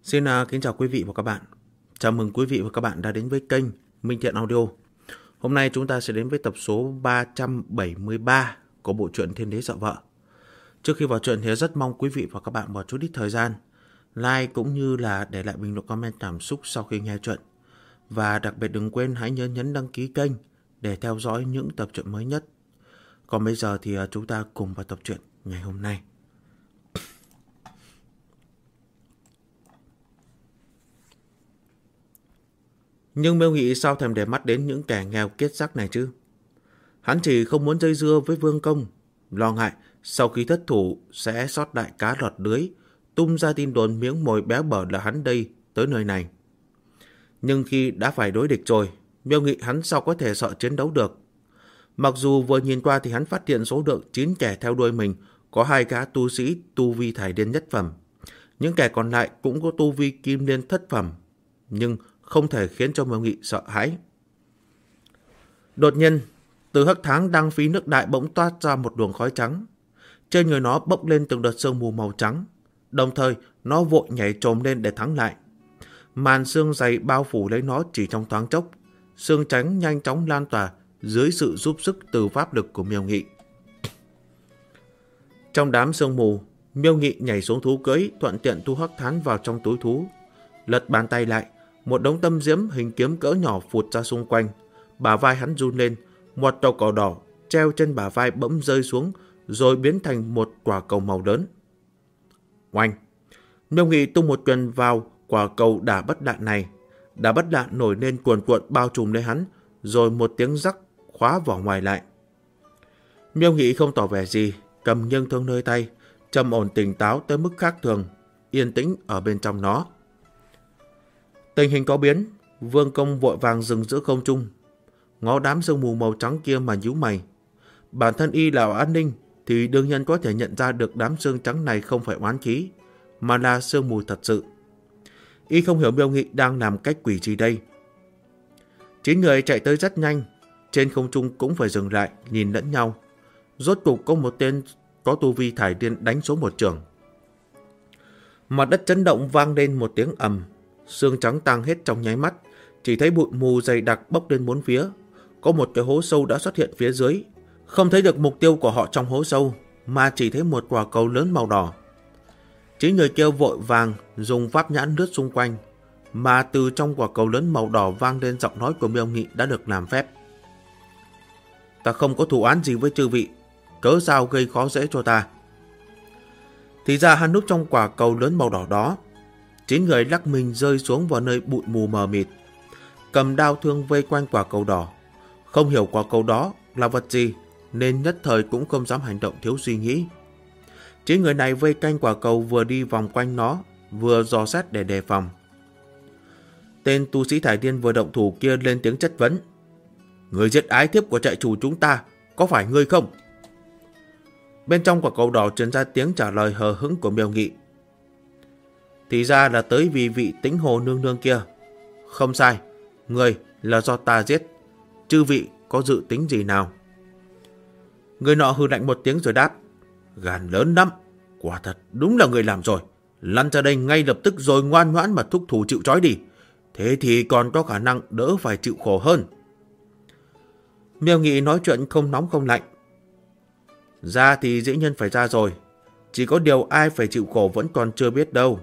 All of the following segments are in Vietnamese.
Kính chào quý vị và các bạn. Chào mừng quý vị và các bạn đã đến với kênh Minh Thiện Audio. Hôm nay chúng ta sẽ đến với tập số 373 của bộ truyện Thiên Đế Sợ Vợ. Trước khi vào truyện thì rất mong quý vị và các bạn bỏ chút ít thời gian like cũng như là để lại bình luận comment cảm xúc sau khi nghe truyện. Và đặc biệt đừng quên hãy nhớ nhấn đăng ký kênh để theo dõi những tập truyện mới nhất. Còn bây giờ thì chúng ta cùng vào tập truyện ngày hôm nay. Nhưng Miêu Nghị sao thèm để mắt đến những kẻ nghèo kiết xác này chứ? Hắn chỉ không muốn dây dưa với Vương Công, lo ngại sau khi thất thủ sẽ sót đại cá lọt lưới, tung ra tin đồn miếng mồi béo bở là hắn đây tới nơi này. Nhưng khi đã phải đối địch rồi, Miêu Nghị hắn sao có thể sợ chiến đấu được? Mặc dù vừa nhìn qua thì hắn phát hiện số lượng 9 kẻ theo đuôi mình có 2 gã tu sĩ tu vi thải điên nhất phẩm. Những kẻ còn lại cũng có tu vi kim liên thất phẩm, nhưng không thể khiến cho Miêu Nghị sợ hãi. Đột nhiên, từ hắc tháng đang phí nước đại bỗng toát ra một luồng khói trắng. Trên người nó bốc lên từng đợt sương mù màu trắng, đồng thời nó vội nhảy trồm lên để thắng lại. Màn sương dày bao phủ lấy nó chỉ trong thoáng chốc, sương trắng nhanh chóng lan tỏa dưới sự giúp sức từ pháp lực của Miêu Nghị. Trong đám sương mù, Miêu Nghị nhảy xuống thú cưỡi, thuận tiện thu hắc thán vào trong túi thú, lật bàn tay lại. Một đống tâm diễm hình kiếm cỡ nhỏ phụt ra xung quanh. Bả vai hắn run lên, một tàu cỏ đỏ treo trên bả vai bỗng rơi xuống, rồi biến thành một quả cầu màu lớn. Oanh! Miêu Nghị tung một quyền vào quả cầu đả bất đạn này. Đả bất đạn nổi lên cuồn cuộn bao trùm lấy hắn, rồi một tiếng rắc khóa vỏ ngoài lại. Miêu Nghị không tỏ vẻ gì, cầm nhưng thương nơi tay, trầm ổn tỉnh táo tới mức khác thường, yên tĩnh ở bên trong nó. Tình hình có biến, Vương Công vội vàng dừng giữa không trung, ngó đám sương mù màu trắng kia mà nhíu mày. Bản thân y là an ninh thì đương nhiên có thể nhận ra được đám sương trắng này không phải oán khí, mà là sương mù thật sự. Y không hiểu Miêu Nghị đang làm cách quỷ gì đây. 9 người chạy tới rất nhanh, trên không trung cũng phải dừng lại nhìn lẫn nhau. Rốt cục có một tên có tu vi thải điên đánh xuống một trường. Mặt đất chấn động vang lên một tiếng ầm. Sương trắng tan hết trong nháy mắt, chỉ thấy bụi mù dày đặc bốc lên bốn phía. Có một cái hố sâu đã xuất hiện phía dưới. Không thấy được mục tiêu của họ trong hố sâu, mà chỉ thấy một quả cầu lớn màu đỏ. 9 người kêu vội vàng dùng pháp nhãn lướt xung quanh, mà từ trong quả cầu lớn màu đỏ vang lên giọng nói của Miêu Nghị đã được làm phép. Ta không có thù oán gì với chư vị, cớ sao gây khó dễ cho ta? Thì ra hắn núp trong quả cầu lớn màu đỏ đó. 9 người lắc mình rơi xuống vào nơi bụi mù mờ mịt, cầm đao thương vây quanh quả cầu đỏ. Không hiểu quả cầu đó là vật gì, nên nhất thời cũng không dám hành động thiếu suy nghĩ. 9 người này vây canh quả cầu, vừa đi vòng quanh nó, vừa dò xét để đề phòng. Tên tu sĩ thải điên vừa động thủ kia lên tiếng chất vấn. Người giết ái thiếp của trại chủ chúng ta, có phải ngươi không? Bên trong quả cầu đỏ truyền ra tiếng trả lời hờ hững của Miêu Nghị. Thì ra là tới vì vị Tĩnh Hồ nương nương kia. Không sai, người là do ta giết. Chư vị có dự tính gì nào? Người nọ hừ lạnh một tiếng rồi đáp. Gan lớn lắm, quả thật đúng là người làm rồi. Lăn ra đây ngay lập tức rồi ngoan ngoãn mà thúc thủ chịu trói đi. Thế thì còn có khả năng đỡ phải chịu khổ hơn. Miêu Nghị nói chuyện không nóng không lạnh. Ra thì dĩ nhiên phải ra rồi, chỉ có điều ai phải chịu khổ vẫn còn chưa biết đâu.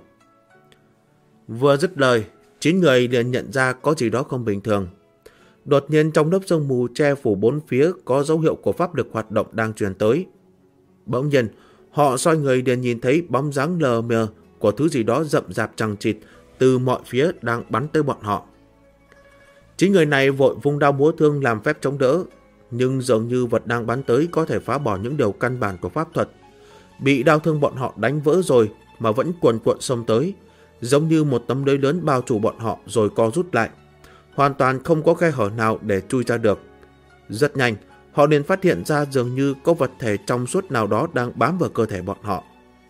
Vừa dứt lời, 9 người liền nhận ra có gì đó không bình thường. Đột nhiên trong lớp sương mù che phủ bốn phía có dấu hiệu của pháp lực hoạt động đang truyền tới. Bỗng nhiên, họ xoay người liền nhìn thấy bóng dáng lờ mờ của thứ gì đó rậm rạp chằng chịt từ mọi phía đang bắn tới bọn họ. 9 người này vội vung đao múa thương làm phép chống đỡ, nhưng dường như vật đang bắn tới có thể phá bỏ những điều căn bản của pháp thuật. Bị đao thương bọn họ đánh vỡ rồi mà vẫn cuồn cuộn xông tới, giống như một tấm lưới lớn bao trùm bọn họ rồi co rút lại, hoàn toàn không có khe hở nào để chui ra được. Rất nhanh, họ liền phát hiện ra dường như có vật thể trong suốt nào đó đang bám vào cơ thể bọn họ.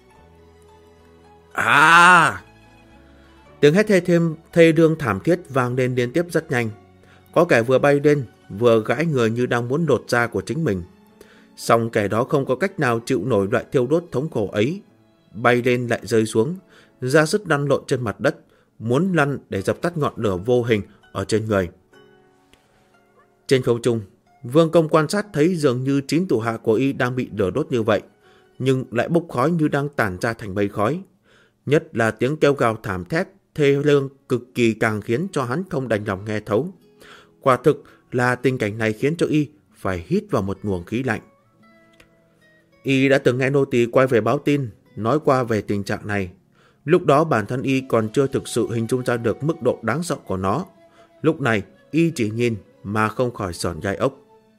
Tiếng hét thê lương thảm thiết vang lên liên tiếp rất nhanh. Có kẻ vừa bay lên, vừa gãi người như đang muốn lột da của chính mình. Song kẻ đó không có cách nào chịu nổi loại thiêu đốt thống khổ ấy. Bay lên lại rơi xuống, ra sức lăn lộn trên mặt đất, muốn lăn để dập tắt ngọn lửa vô hình ở trên người. Trên không trung, Vương Công quan sát thấy dường như 9 thủ hạ của y đang bị lửa đốt như vậy, nhưng lại bốc khói như đang tản ra thành mây khói. Nhất là tiếng kêu gào thảm thét, thê lương cực kỳ càng khiến cho hắn không đành lòng nghe thấu. Quả thực là tình cảnh này khiến cho y phải hít vào một luồng khí lạnh. Y đã từng nghe nô tỳ quay về báo tin, nói qua về tình trạng này. Lúc đó bản thân y còn chưa thực sự hình dung ra được mức độ đáng sợ của nó. Lúc này y chỉ nhìn mà không khỏi sởn gai ốc.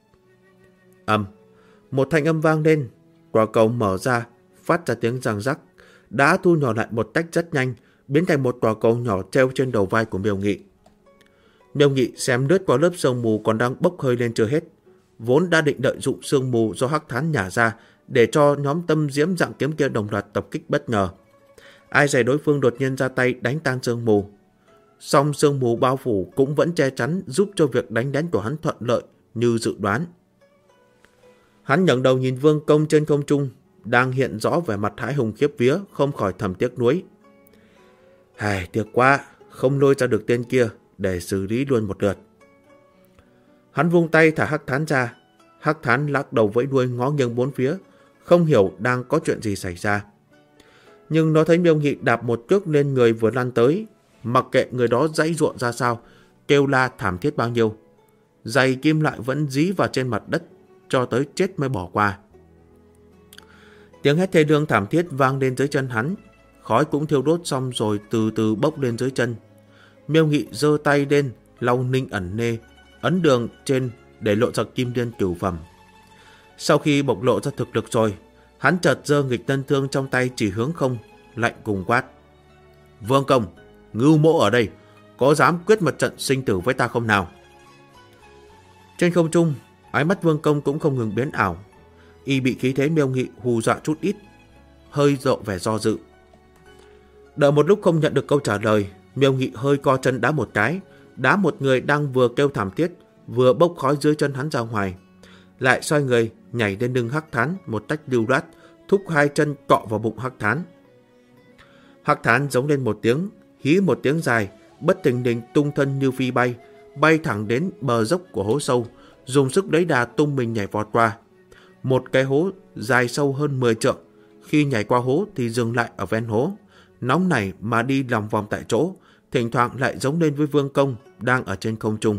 Một thanh âm vang lên, quả cầu mở ra, phát ra tiếng răng rắc, đã thu nhỏ lại một tách rất nhanh, biến thành một quả cầu nhỏ treo trên đầu vai của Miêu Nghị. Miêu Nghị xem lướt qua lớp sương mù còn đang bốc hơi lên chưa hết, vốn đã định đợi dụng sương mù do Hắc Thán nhả ra để cho nhóm Tâm Diễm dạng kiếm kia đồng loạt tập kích bất ngờ. Ai dè đối phương đột nhiên ra tay đánh tan sương mù, song sương mù bao phủ cũng vẫn che chắn, giúp cho việc đánh lén của hắn thuận lợi như dự đoán. Hắn ngẩng đầu nhìn Vương Công trên không trung, đang hiện rõ vẻ mặt hãi hùng khiếp vía, không khỏi thầm tiếc nuối. Tiếc quá, không lôi ra được tên kia để xử lý luôn một lượt. Hắn vung tay thả Hắc Thán ra. Hắc Thán lắc đầu vẫy đuôi ngó nghiêng bốn phía, không hiểu đang có chuyện gì xảy ra. Nhưng nó thấy Miêu Nghị đạp một cước lên người vừa lăn tới, mặc kệ người đó giãy giụa ra sao, kêu la thảm thiết bao nhiêu, giày kim loại vẫn dí vào trên mặt đất cho tới chết mới bỏ qua. Tiếng hét thê lương thảm thiết vang lên dưới chân hắn, khói cũng thiêu đốt xong rồi từ từ bốc lên dưới chân. Miêu Nghị giơ tay lên lau ninh ẩn nê, ấn đường trên để lộ ra kim liên cửu phẩm. Sau khi bộc lộ ra thực lực rồi, hắn chợt giơ nghịch tân thương trong tay chỉ hướng không, lạnh cùng quát. Vương Công, Ngưu Mỗ ở đây, có dám quyết một trận sinh tử với ta không nào? Trên không trung, ánh mắt Vương Công cũng không ngừng biến ảo. Y bị khí thế Miêu Nghị hù dọa chút ít, hơi lộ vẻ do dự. Đợi một lúc không nhận được câu trả lời, Miêu Nghị hơi co chân đá một cái, đá một người đang vừa kêu thảm thiết, vừa bốc khói dưới chân hắn ra ngoài. Lại xoay người, nhảy lên lưng Hắc Thán một cách lưu loát, thúc hai chân cọ vào bụng Hắc Thán. Hắc Thán giống lên một tiếng, hí một tiếng dài, bất thình lình tung thân như phi bay, bay thẳng đến bờ dốc của hố sâu, dùng sức lấy đà tung mình nhảy vọt qua. Một cái hố dài sâu hơn 10 trượng, khi nhảy qua hố thì dừng lại ở ven hố, nóng nảy mà đi lòng vòng tại chỗ, thỉnh thoảng lại giống lên với Vương Công đang ở trên không trung.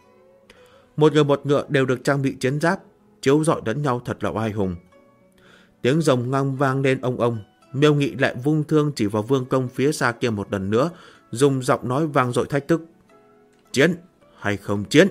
Một người một ngựa đều được trang bị chiến giáp, chiếu rọi lẫn nhau thật là oai hùng. Tiếng rồng ngâm vang lên ông ông, Miêu Nghị lại vung thương chỉ vào Vương Công phía xa kia một lần nữa, dùng giọng nói vang dội thách thức. Chiến hay không chiến?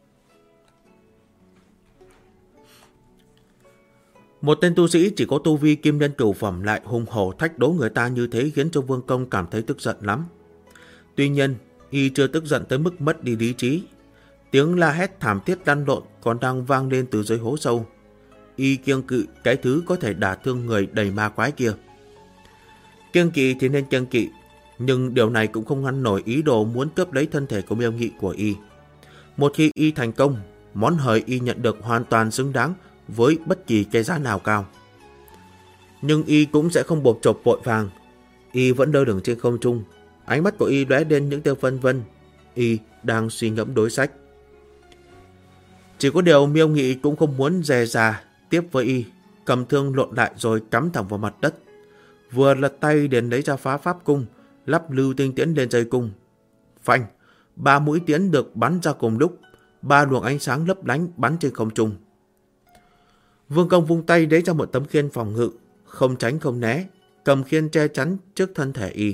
Một tên tu sĩ chỉ có tu vi kim liên cửu phẩm lại hùng hổ thách đố người ta như thế khiến cho Vương Công cảm thấy tức giận lắm. Tuy nhiên, y chưa tức giận tới mức mất đi lý trí. Tiếng la hét thảm thiết lăn lộn còn đang vang lên từ dưới hố sâu. Y kiêng kỵ cái thứ có thể đả thương người đầy ma quái kia. Kiêng kỵ thì nên kiêng kỵ, nhưng điều này cũng không ngăn nổi ý đồ muốn cướp lấy thân thể của Miêu Nghị của y. Một khi y thành công, món hời y nhận được hoàn toàn xứng đáng với bất kỳ cái giá nào cao. Nhưng y cũng sẽ không bộp chộp vội vàng. Y vẫn lơ lửng trên không trung, ánh mắt của y lóe lên những tia phân vân. Y đang suy ngẫm đối sách. Chỉ có điều Miêu Nghị cũng không muốn dè dà tiếp với y, cầm thương lộn lại rồi cắm thẳng vào mặt đất. Vừa lật tay đến lấy ra phá pháp cung, lắp lưu tinh tiễn lên dây cung. Phanh, 3 mũi tiễn được bắn ra cùng lúc, 3 luồng ánh sáng lấp lánh bắn trên không trung. Vương Công vung tay lấy ra một tấm khiên phòng ngự, không tránh không né, cầm khiên che chắn trước thân thể y.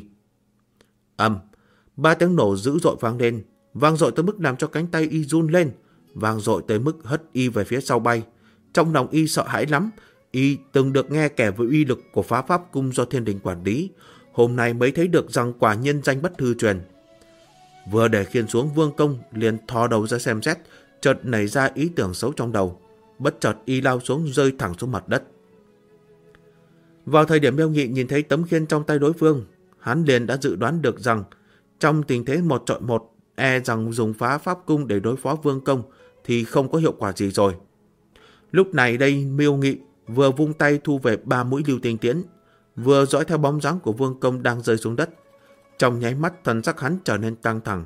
3 tiếng nổ dữ dội vang dội tới mức làm cho cánh tay y run lên, vang dội tới mức hất y về phía sau bay. Trong lòng y sợ hãi lắm, y từng được nghe kể về uy lực của phá pháp cung do thiên đình quản lý, hôm nay mới thấy được rằng quả nhiên danh bất hư truyền. Vừa để khiên xuống, Vương Công liền thò đầu ra xem xét, chợt nảy ra ý tưởng xấu trong đầu. Bất chợt y lao xuống rơi thẳng xuống mặt đất. Vào thời điểm Miêu Nghị nhìn thấy tấm khiên trong tay đối phương, hắn liền đã dự đoán được rằng trong tình thế 1 chọi 1, rằng dùng phá pháp cung để đối phó Vương Công thì không có hiệu quả gì rồi. Lúc này đây Miêu Nghị vừa vung tay thu về 3 mũi lưu tinh tiễn, vừa dõi theo bóng dáng của Vương Công đang rơi xuống đất. Trong nháy mắt thần sắc hắn trở nên căng thẳng.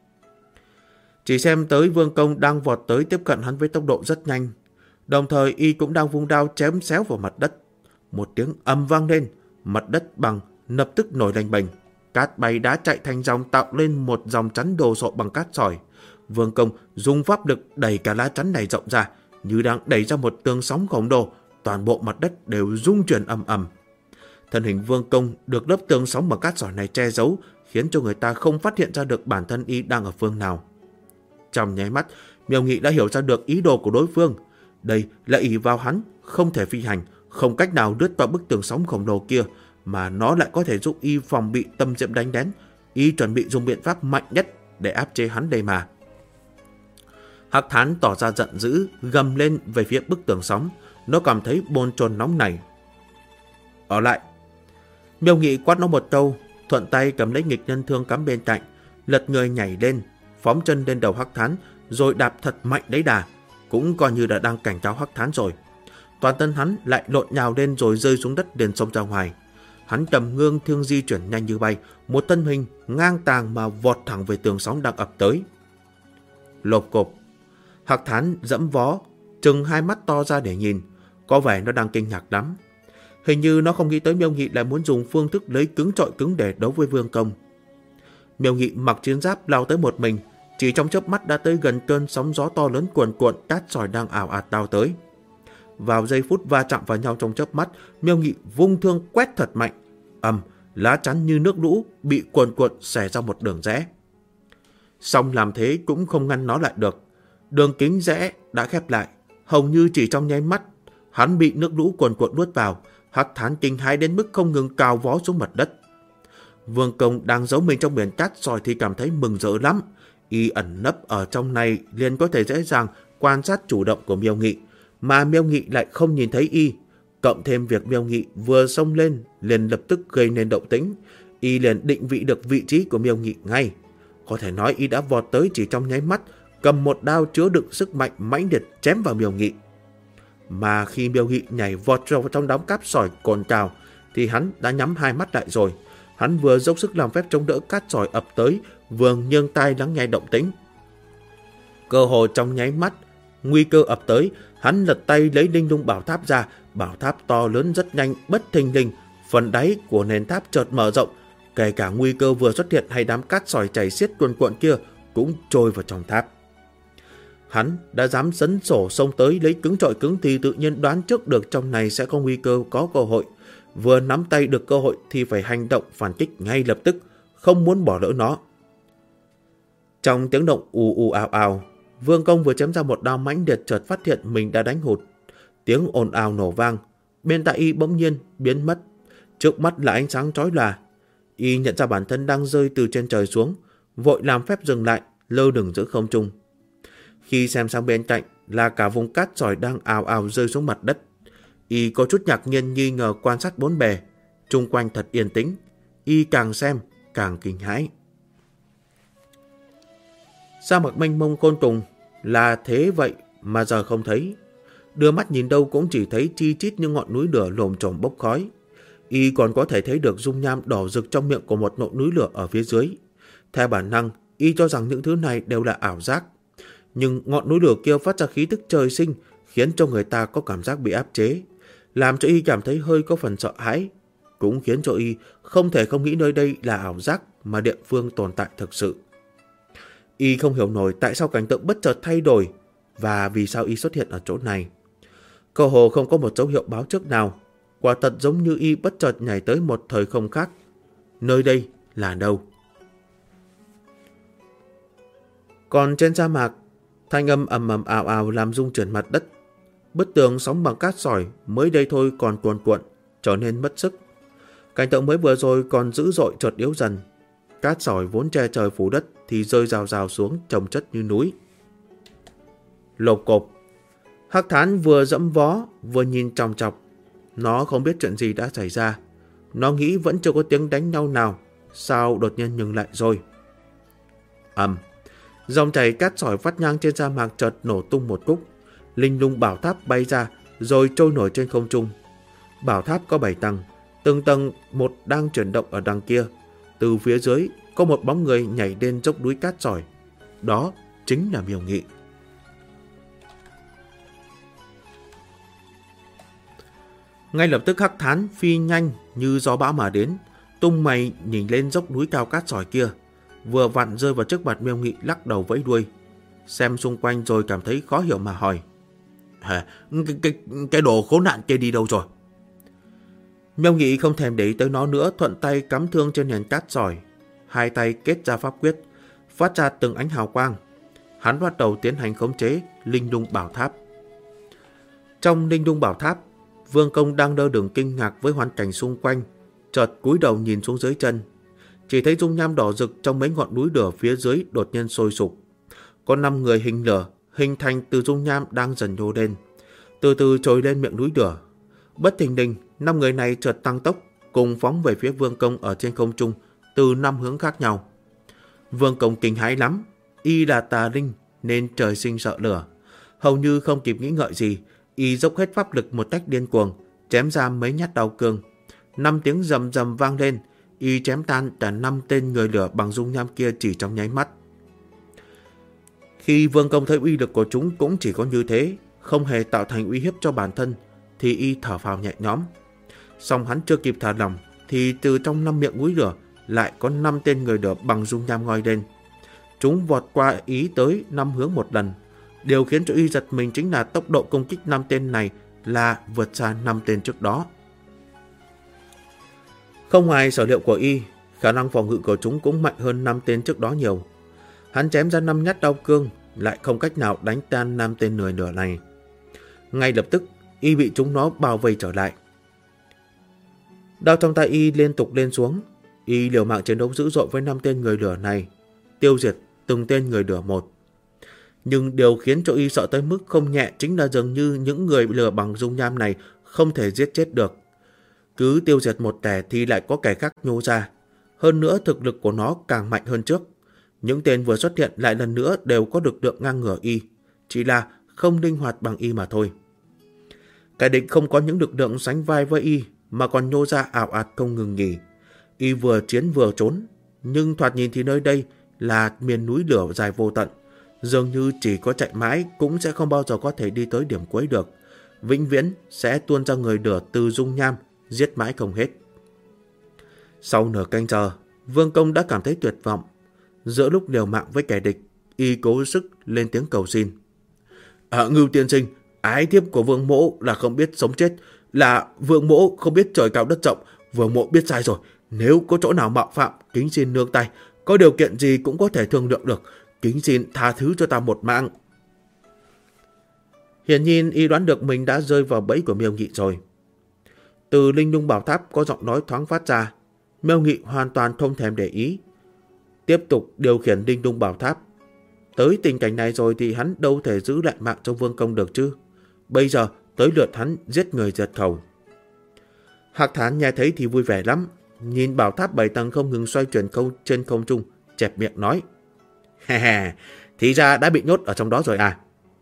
Chỉ xem tới Vương Công đang vọt tới tiếp cận hắn với tốc độ rất nhanh. Đồng thời y cũng đang vung đao chém xéo vào mặt đất. Một tiếng ầm vang lên, mặt đất bằng lập tức nổi lềnh bềnh. Cát bay đá chạy thành dòng tạo lên một dòng chắn đồ sộ bằng cát sỏi. Vương Công dùng pháp lực đẩy cả lá chắn này rộng ra, như đang đẩy ra một tường sóng khổng lồ. Toàn bộ mặt đất đều rung chuyển ầm ầm. Thân hình Vương Công được lớp tường sóng bằng cát sỏi này che giấu, khiến cho người ta không phát hiện ra được bản thân y đang ở phương nào. Trong nháy mắt, Miêu Nghị đã hiểu ra được ý đồ của đối phương. Đây là ỷ vào hắn không thể phi hành, không cách nào lướt qua bức tường sóng khổng lồ kia, mà nó lại có thể giúp y phòng bị Tâm Diễm đánh lén. Y chuẩn bị dùng biện pháp mạnh nhất để áp chế hắn đây mà. Hắc Thán tỏ ra giận dữ, gầm lên về phía bức tường sóng. Nó cảm thấy bồn chồn nóng này. Ở lại. Miêu Nghị quát nó một câu, thuận tay cầm lấy nghịch nhân thương cắm bên cạnh, lật người nhảy lên, phóng chân lên đầu Hắc Thán, rồi đạp thật mạnh đấy đà, cũng coi như đã đang cảnh cáo Hắc Thán rồi. Toàn thân hắn lại lộn nhào lên rồi rơi xuống đất liền xông ra ngoài. Hắn cầm ngương thương di chuyển nhanh như bay, một thân hình ngang tàng mà vọt thẳng về tường sóng đang ập tới. Lộp cộp, Hắc Thán dẫm vó, trừng hai mắt to ra để nhìn, có vẻ nó đang kinh ngạc lắm. Hình như nó không nghĩ tới Miêu Nghị lại muốn dùng phương thức lấy cứng trọi cứng để đấu với Vương Công. Miêu Nghị mặc chiến giáp lao tới một mình, chỉ trong chớp mắt đã tới gần cơn sóng gió to lớn cuồn cuộn cát sỏi đang ảo ạt lao tới. Vào giây phút va chạm vào nhau trong chớp mắt, Miêu Nghị vung thương quét thật mạnh, lá chắn như nước lũ bị cuồn cuộn xẻ ra một đường rẽ. Song làm thế cũng không ngăn nó lại được. Đường kính rẽ đã khép lại, hầu như chỉ trong nháy mắt, hắn bị nước lũ cuồn cuộn nuốt vào. Hắc Thán kinh hãi đến mức không ngừng cào vó xuống mặt đất. Vương Công đang giấu mình trong biển cát sỏi thì cảm thấy mừng rỡ lắm. Y ẩn nấp ở trong này liền có thể dễ dàng quan sát chủ động của Miêu Nghị, mà Miêu Nghị lại không nhìn thấy y. Cộng thêm việc Miêu Nghị vừa xông lên liền lập tức gây nên động tĩnh, y liền định vị được vị trí của Miêu Nghị ngay. Có thể nói y đã vọt tới chỉ trong nháy mắt, cầm một đao chứa đựng sức mạnh mãnh liệt chém vào Miêu Nghị. Mà khi Miêu Nghị nhảy vọt vào trong đám cát sỏi cồn cào thì hắn đã nhắm hai mắt lại rồi. Hắn vừa dốc sức làm phép chống đỡ cát sỏi ập tới, vừa nghiêng tai lắng nghe động tĩnh. Cơ hội trong nháy mắt, nguy cơ ập tới, hắn lật tay lấy Linh Lung bảo tháp ra. Bảo tháp to lớn rất nhanh, bất thình lình, phần đáy của nền tháp chợt mở rộng, kể cả nguy cơ vừa xuất hiện hay đám cát sỏi chảy xiết cuồn cuộn kia cũng trôi vào trong tháp. Hắn đã dám sấn sổ xông tới lấy cứng trọi cứng thì tự nhiên đoán trước được trong này sẽ có nguy cơ, có cơ hội. Vừa nắm tay được cơ hội thì phải hành động phản kích ngay lập tức, không muốn bỏ lỡ nó. Trong tiếng động ù ù ào ào, Vương Công vừa chém ra một đao mãnh liệt chợt phát hiện mình đã đánh hụt. Tiếng ồn ào nổ vang, bên tai y bỗng nhiên biến mất, trước mắt là ánh sáng chói lòa. Y nhận ra bản thân đang rơi từ trên trời xuống, vội làm phép dừng lại, lơ lửng giữa không trung. Khi xem sang bên cạnh là cả vùng cát sỏi đang ào ào rơi xuống mặt đất, y có chút ngạc nhiên nghi ngờ quan sát bốn bề, chung quanh thật yên tĩnh. Y càng xem càng kinh hãi. Sa mạc mênh mông côn trùng là thế vậy mà giờ không thấy. Đưa mắt nhìn đâu cũng chỉ thấy chi chít những ngọn núi lửa lồm chồm bốc khói. Y còn có thể thấy được dung nham đỏ rực trong miệng của một ngọn núi lửa ở phía dưới. Theo bản năng, y cho rằng những thứ này đều là ảo giác. Nhưng ngọn núi lửa kia phát ra khí tức trời sinh, khiến cho người ta có cảm giác bị áp chế, làm cho y cảm thấy hơi có phần sợ hãi, cũng khiến cho y không thể không nghĩ nơi đây là ảo giác mà địa phương tồn tại thực sự. Y không hiểu nổi tại sao cảnh tượng bất chợt thay đổi và vì sao y xuất hiện ở chỗ này. Cơ hồ không có một dấu hiệu báo trước nào, quả thật giống như y bất chợt nhảy tới một thời không khác. Nơi đây là đâu? Còn trên sa mạc, thanh âm ầm ầm ào ào làm rung chuyển mặt đất. Bức tường sóng bằng cát sỏi mới đây thôi còn cuồn cuộn, trở nên mất sức. Cảnh tượng mới vừa rồi còn dữ dội chợt yếu dần. Cát sỏi vốn che trời phủ đất thì rơi rào rào xuống chồng chất như núi. Lộp cộp, Hắc Thán vừa dẫm vó vừa nhìn chòng chọc. Nó không biết chuyện gì đã xảy ra. Nó nghĩ vẫn chưa có tiếng đánh nhau nào, sao đột nhiên ngừng lại rồi. Dòng chảy cát sỏi vắt ngang trên sa mạc chợt nổ tung một cúc. Linh Lung bảo tháp bay ra rồi trôi nổi trên không trung. Bảo tháp có 7 tầng, Từng tầng một đang chuyển động ở đằng kia. Từ phía dưới có một bóng người nhảy lên dốc núi cát sỏi. Đó chính là Miêu Nghị. Ngay lập tức Hắc Thán phi nhanh như gió bão mà đến, tung mày nhìn lên dốc núi cao cát sỏi kia, vừa vặn rơi vào trước mặt Miêu Nghị, lắc đầu vẫy đuôi, xem xung quanh rồi cảm thấy khó hiểu mà hỏi: cái đồ khốn nạn kia đi đâu rồi? Miêu Nghị không thèm để ý tới nó nữa, thuận tay cắm thương trên nền cát sỏi, hai tay kết ra pháp quyết, phát ra từng ánh hào quang. Hắn bắt đầu tiến hành khống chế Linh Lung Bảo Tháp. Trong Linh Lung Bảo Tháp, Vương Công đang đơ đừng kinh ngạc với hoàn cảnh xung quanh, chợt cúi đầu nhìn xuống dưới chân, chỉ thấy dung nham đỏ rực trong mấy ngọn núi lửa phía dưới đột nhiên sôi sục. Có 5 người hình lửa hình thành từ dung nham đang dần nhô lên, từ từ trồi lên miệng núi lửa. Bất thình lình, 5 người này chợt tăng tốc, cùng phóng về phía Vương Công ở trên không trung từ 5 hướng khác nhau. Vương Công kinh hãi lắm, y là tà linh nên trời sinh sợ lửa, hầu như không kịp nghĩ ngợi gì, y dốc hết pháp lực một cách điên cuồng, chém ra mấy nhát đao cương. 5 tiếng rầm rầm vang lên, y chém tan cả 5 tên người lửa bằng dung nham kia chỉ trong nháy mắt. Khi Vương Công thấy uy lực của chúng cũng chỉ có như thế, không hề tạo thành uy hiếp cho bản thân, thì y thở phào nhẹ nhõm. Song hắn chưa kịp thả lỏng thì từ trong 5 miệng núi lửa lại có 5 tên người lửa bằng dung nham ngoi lên. Chúng vọt qua y tới 5 hướng một lần. Điều khiến cho y giật mình chính là tốc độ công kích 5 tên này là vượt xa 5 tên trước đó. Không ngoài sở liệu của y, khả năng phòng ngự của chúng cũng mạnh hơn 5 tên trước đó nhiều. Hắn chém ra 5 nhát đao cương, lại không cách nào đánh tan 5 tên người lửa này. Ngay lập tức, y bị chúng nó bao vây trở lại. Đao trong tay y liên tục lên xuống, y liều mạng chiến đấu dữ dội với 5 tên người lửa này, tiêu diệt từng tên người lửa một. Nhưng điều khiến cho y sợ tới mức không nhẹ chính là dường như những người lửa bằng dung nham này không thể giết chết được. Cứ tiêu diệt một kẻ thì lại có kẻ khác nhô ra. Hơn nữa thực lực của nó càng mạnh hơn trước. Những tên vừa xuất hiện lại lần nữa đều có lực lượng ngang ngửa y, chỉ là không linh hoạt bằng y mà thôi. Kẻ địch không có những lực lượng sánh vai với y mà còn nhô ra ảo ạt không ngừng nghỉ. Y vừa chiến vừa trốn, nhưng thoạt nhìn thì nơi đây là miền núi lửa dài vô tận, dường như chỉ có chạy mãi cũng sẽ không bao giờ có thể đi tới điểm cuối được. Vĩnh viễn sẽ tuôn ra người lửa từ dung nham, giết mãi không hết. Sau nửa canh giờ, Vương Công đã cảm thấy tuyệt vọng. Giữa lúc liều mạng với kẻ địch, y cố sức lên tiếng cầu xin: Ngưu tiên sinh, ái thiếp của Vương mỗ là không biết sống chết, là Vương mỗ không biết trời cao đất rộng, Vương mỗ biết sai rồi. Nếu có chỗ nào mạo phạm, kính xin nương tay, có điều kiện gì cũng có thể thương lượng được, kính xin tha thứ cho ta một mạng. Hiển nhiên y đoán được mình đã rơi vào bẫy của Miêu Nghị rồi. Từ Linh Lung Bảo Tháp có giọng nói thoáng phát ra. Miêu Nghị hoàn toàn không thèm để ý, tiếp tục điều khiển Linh Lung Bảo Tháp. Tới tình cảnh này rồi thì hắn đâu thể giữ lại mạng cho Vương Công được chứ. Bây giờ tới lượt hắn giết người diệt khẩu. Hạc Thán nghe thấy thì vui vẻ lắm, nhìn bảo tháp 7 tầng không ngừng xoay chuyển trên không trung, chẹp miệng nói: thì ra đã bị nhốt ở trong đó rồi à.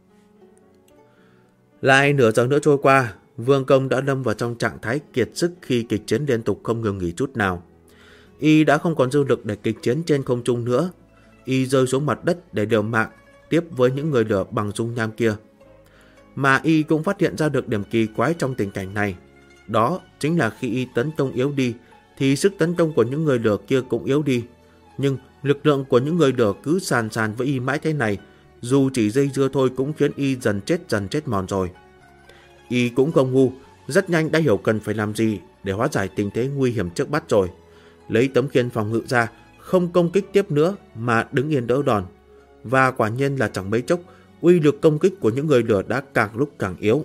Lại nửa giờ nữa trôi qua, Vương Công đã lâm vào trong trạng thái kiệt sức khi kịch chiến liên tục không ngừng nghỉ chút nào. Y đã không còn dư lực để kịch chiến trên không trung nữa. Y rơi xuống mặt đất để liều mạng tiếp với những người lửa bằng dung nham kia. Mà y cũng phát hiện ra được điểm kỳ quái trong tình cảnh này. Đó chính là khi y tấn công yếu đi thì sức tấn công của những người lửa kia cũng yếu đi. Nhưng lực lượng của những người lửa cứ sàn với y mãi thế này, dù chỉ dây dưa thôi cũng khiến y dần chết mòn rồi. Y cũng không ngu, rất nhanh đã hiểu cần phải làm gì để hóa giải tình thế nguy hiểm trước mắt rồi. Lấy tấm khiên phòng ngự ra, không công kích tiếp nữa mà đứng yên đỡ đòn. Và quả nhiên là chẳng mấy chốc, uy lực công kích của những người lửa đã càng lúc càng yếu.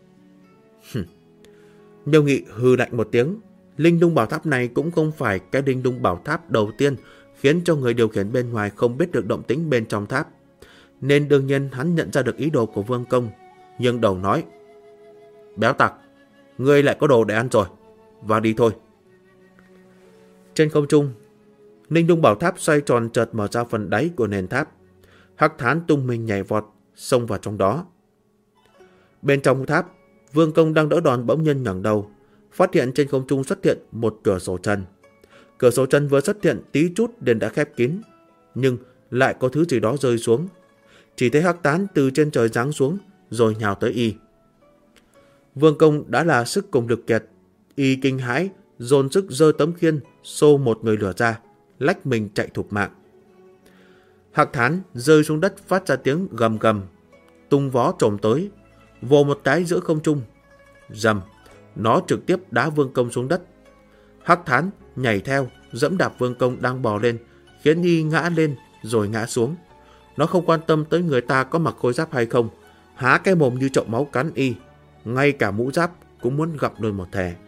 Miêu Nghị hừ lạnh một tiếng. Linh Lung Bảo Tháp này cũng không phải cái Linh Lung Bảo Tháp đầu tiên khiến cho người điều khiển bên ngoài không biết được động tĩnh bên trong tháp, nên đương nhiên hắn nhận ra được ý đồ của Vương Công, nhưng đầu nói: Béo tặc, ngươi lại có đồ để ăn rồi, vào đi thôi. Trên không trung, Linh Lung Bảo Tháp xoay tròn chợt mở ra phần đáy của nền tháp. Hắc Thán tung mình nhảy vọt xông vào trong đó. Bên trong tháp, Vương Công đang đỡ đòn bỗng nhiên ngẩng đầu, phát hiện trên không trung xuất hiện một cửa sổ trần. Cửa sổ trần vừa xuất hiện tí chút liền đã khép kín, nhưng lại có thứ gì đó rơi xuống. Chỉ thấy Hắc Tán từ trên trời giáng xuống rồi nhào tới y. Vương Công đã là sức cùng lực kiệt, y kinh hãi dồn sức giơ tấm khiên xô một người lửa ra, lách mình chạy thục mạng. Hắc Thán rơi xuống đất phát ra tiếng gầm gầm, tung vó trồm tới, vồ một cái giữa không trung. Rầm, nó trực tiếp đá Vương Công xuống đất. Hắc Thán nhảy theo, dẫm đạp Vương Công đang bò lên, khiến y ngã lên rồi ngã xuống. Nó không quan tâm tới người ta có mặc khôi giáp hay không, há cái mồm như chậu máu cắn y, ngay cả mũ giáp cũng muốn gặm luôn một thè.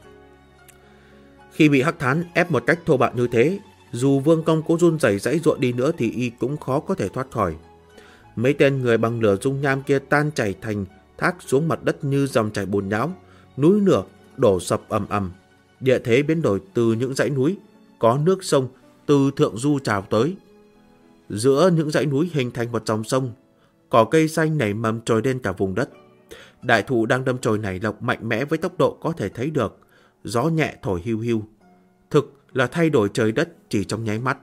Khi bị Hắc Thán ép một cách thô bạo như thế, dù Vương Công có run rẩy giãy giụa đi nữa thì y cũng khó có thể thoát khỏi. Mấy tên người bằng lửa dung nham kia tan chảy thành thác xuống mặt đất như dòng chảy bùn nhão, núi lửa đổ sập ầm ầm. Địa thế biến đổi từ những dãy núi, có nước sông từ thượng du trào tới. Giữa những dãy núi hình thành một dòng sông, cỏ cây xanh nảy mầm trồi lên cả vùng đất. Đại thụ đang đâm chồi nảy lộc mạnh mẽ với tốc độ có thể thấy được, gió nhẹ thổi hiu hiu. Thực là thay đổi trời đất chỉ trong nháy mắt.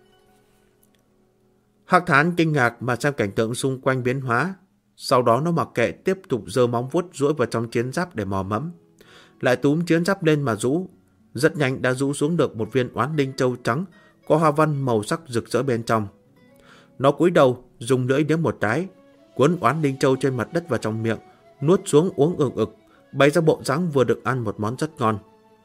Hắc Thán kinh ngạc mà xem cảnh tượng xung quanh biến hóa, sau đó nó mặc kệ tiếp tục giơ móng vuốt duỗi vào trong chiến giáp để mò mẫm, lại túm chiến giáp lên mà rũ. Rất nhanh đã rũ xuống được một viên oán linh châu trắng có hoa văn màu sắc rực rỡ bên trong. Nó cúi đầu dùng lưỡi nhấm một cái, cuốn oán linh châu trên mặt đất vào trong miệng, nuốt xuống uống ừng ực, bày ra bộ dáng vừa được ăn một món rất ngon.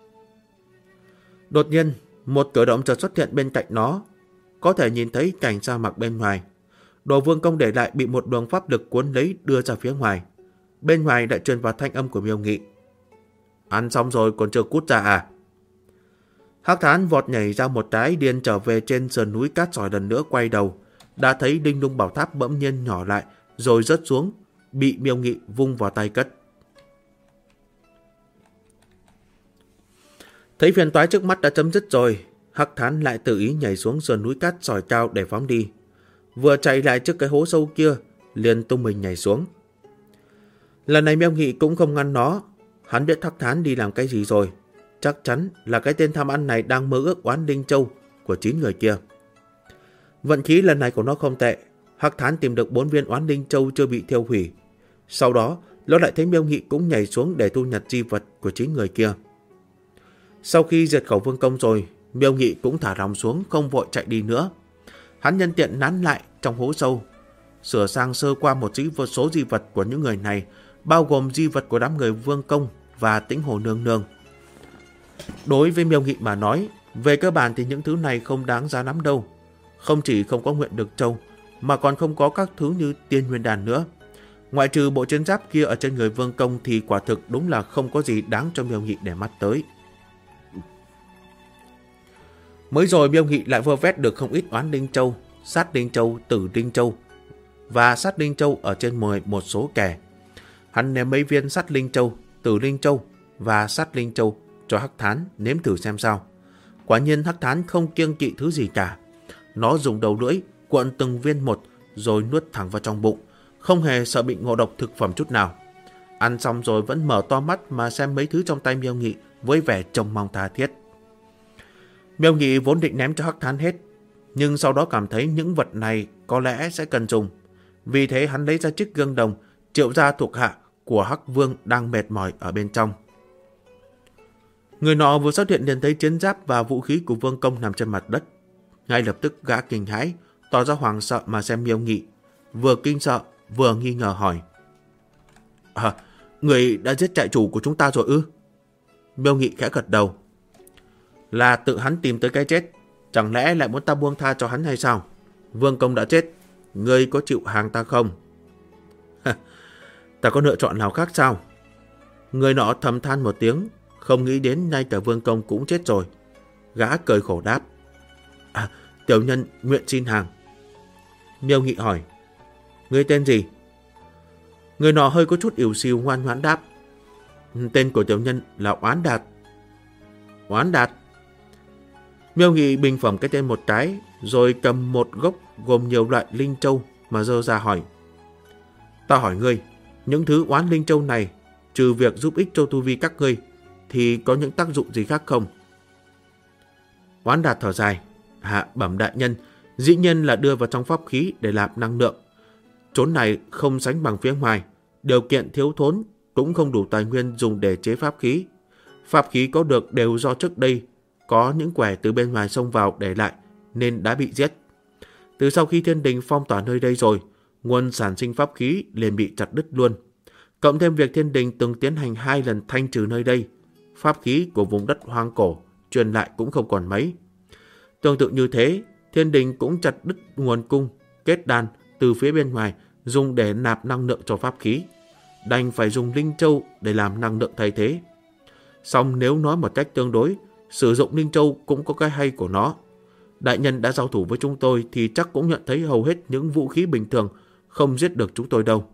Đột nhiên, một cửa động chợt xuất hiện bên cạnh nó, có thể nhìn thấy cảnh sa mạc bên ngoài. Đồ Vương Công để lại bị một luồng pháp lực cuốn lấy đưa ra phía ngoài. Bên ngoài lại truyền vào thanh âm của Miêu Nghị. Ăn xong rồi còn chưa cút ra à? Hắc Thán vọt nhảy ra một cái điên trở về trên sườn núi cát sỏi lần nữa, quay đầu đã thấy Đinh Lung Bảo Tháp bỗng nhiên nhỏ lại rồi rớt xuống, bị Miêu Nghị vung vào tay cất. Thấy phiền toái trước mắt đã chấm dứt rồi, Hắc Thán lại tự ý nhảy xuống sườn núi cát sỏi cao để phóng đi. Vừa chạy lại trước cái hố sâu kia, liền tung mình nhảy xuống. Lần này Miêu Nghị cũng không ngăn nó, hắn biết Hắc Thán đi làm cái gì rồi. Chắc chắn là cái tên tham ăn này đang mơ ước oán linh châu của 9 người kia. Vận khí lần này của nó không tệ, Hắc Thán tìm được 4 viên oán linh châu chưa bị thiêu hủy. Sau đó, nó lại thấy Miêu Nghị cũng nhảy xuống để thu nhặt di vật của 9 người kia. Sau khi diệt khẩu Vương Công rồi, Miêu Nghị cũng thả ròng xuống, không vội chạy đi nữa. Hắn nhân tiện nán lại trong hố sâu, sửa sang sơ qua một số di vật của những người này, bao gồm di vật của đám người Vương Công và Tĩnh Hồ Nương Nương. Đối với Miêu Nghị mà nói, về cơ bản thì những thứ này không đáng giá lắm đâu. Không chỉ không có Nguyện Được Châu, mà còn không có các thứ như Tiên Nguyên Đàn nữa. Ngoại trừ bộ chiến giáp kia ở trên người Vương Công thì quả thực đúng là không có gì đáng cho Miêu Nghị để mắt tới. Mới rồi Miêu Nghị lại vơ vét được không ít oán linh châu, sát linh châu, tử linh châu và sát linh châu ở trên một số kẻ. Hắn ném mấy viên sát linh châu, tử linh châu và sát linh châu cho Hắc Thán nếm thử xem sao. Quả nhiên Hắc Thán không kiêng kỵ thứ gì cả. Nó dùng đầu lưỡi cuộn từng viên một rồi nuốt thẳng vào trong bụng, không hề sợ bị ngộ độc thực phẩm chút nào. Ăn xong rồi vẫn mở to mắt mà xem mấy thứ trong tay Miêu Nghị với vẻ trông mong tha thiết. Miêu Nghị vốn định ném cho Hắc Thán hết, nhưng sau đó cảm thấy những vật này có lẽ sẽ cần dùng. Vì thế hắn lấy ra chiếc gương đồng, triệu ra thuộc hạ của Hắc Vương đang mệt mỏi ở bên trong. Người nọ vừa xuất hiện liền thấy chiến giáp và vũ khí của Vương Công nằm trên mặt đất. Ngay lập tức gã kinh hãi, tỏ ra hoảng sợ mà xem Miêu Nghị, vừa kinh sợ vừa nghi ngờ hỏi: người đã giết trại chủ của chúng ta rồi ư? Miêu Nghị khẽ gật đầu. Là tự hắn tìm tới cái chết, chẳng lẽ lại muốn ta buông tha cho hắn hay sao? Vương Công đã chết, ngươi có chịu hàng ta không? Ta có lựa chọn nào khác sao? Người nọ thầm than một tiếng, không nghĩ đến ngay cả Vương Công cũng chết rồi. Gã cười khổ đáp: tiểu nhân nguyện xin hàng. Miêu Nghị hỏi: ngươi tên gì? Người nọ hơi có chút ỉu xìu ngoan ngoãn đáp: tên của tiểu nhân là Oán Đạt. Oán Đạt? Miêu Nghị bình phẩm cái tên một cái, rồi cầm một gốc gồm nhiều loại linh châu mà giơ ra hỏi: ta hỏi ngươi, những thứ oán linh châu này, trừ việc giúp ích cho tu vi các ngươi, thì có những tác dụng gì khác không? Oán Đạt thở dài. Hạ bẩm đại nhân, dĩ nhiên là đưa vào trong pháp khí để làm năng lượng. Chốn này không sánh bằng phía ngoài, điều kiện thiếu thốn, cũng không đủ tài nguyên dùng để chế pháp khí. Pháp khí có được đều do trước đây có những quẻ từ bên ngoài xông vào để lại nên đã bị giết. Từ sau khi thiên đình phong tỏa nơi đây rồi, nguồn sản sinh pháp khí liền bị chặt đứt luôn. Cộng thêm việc thiên đình từng tiến hành 2 lần thanh trừ nơi đây, pháp khí của vùng đất hoang cổ truyền lại cũng không còn mấy. Tương tự như thế, thiên đình cũng chặt đứt nguồn cung kết đan từ phía bên ngoài dùng để nạp năng lượng cho pháp khí, đành phải dùng linh châu để làm năng lượng thay thế. Song nếu nói một cách tương đối, sử dụng linh châu cũng có cái hay của nó. Đại nhân đã giao thủ với chúng tôi thì chắc cũng nhận thấy hầu hết những vũ khí bình thường không giết được chúng tôi đâu.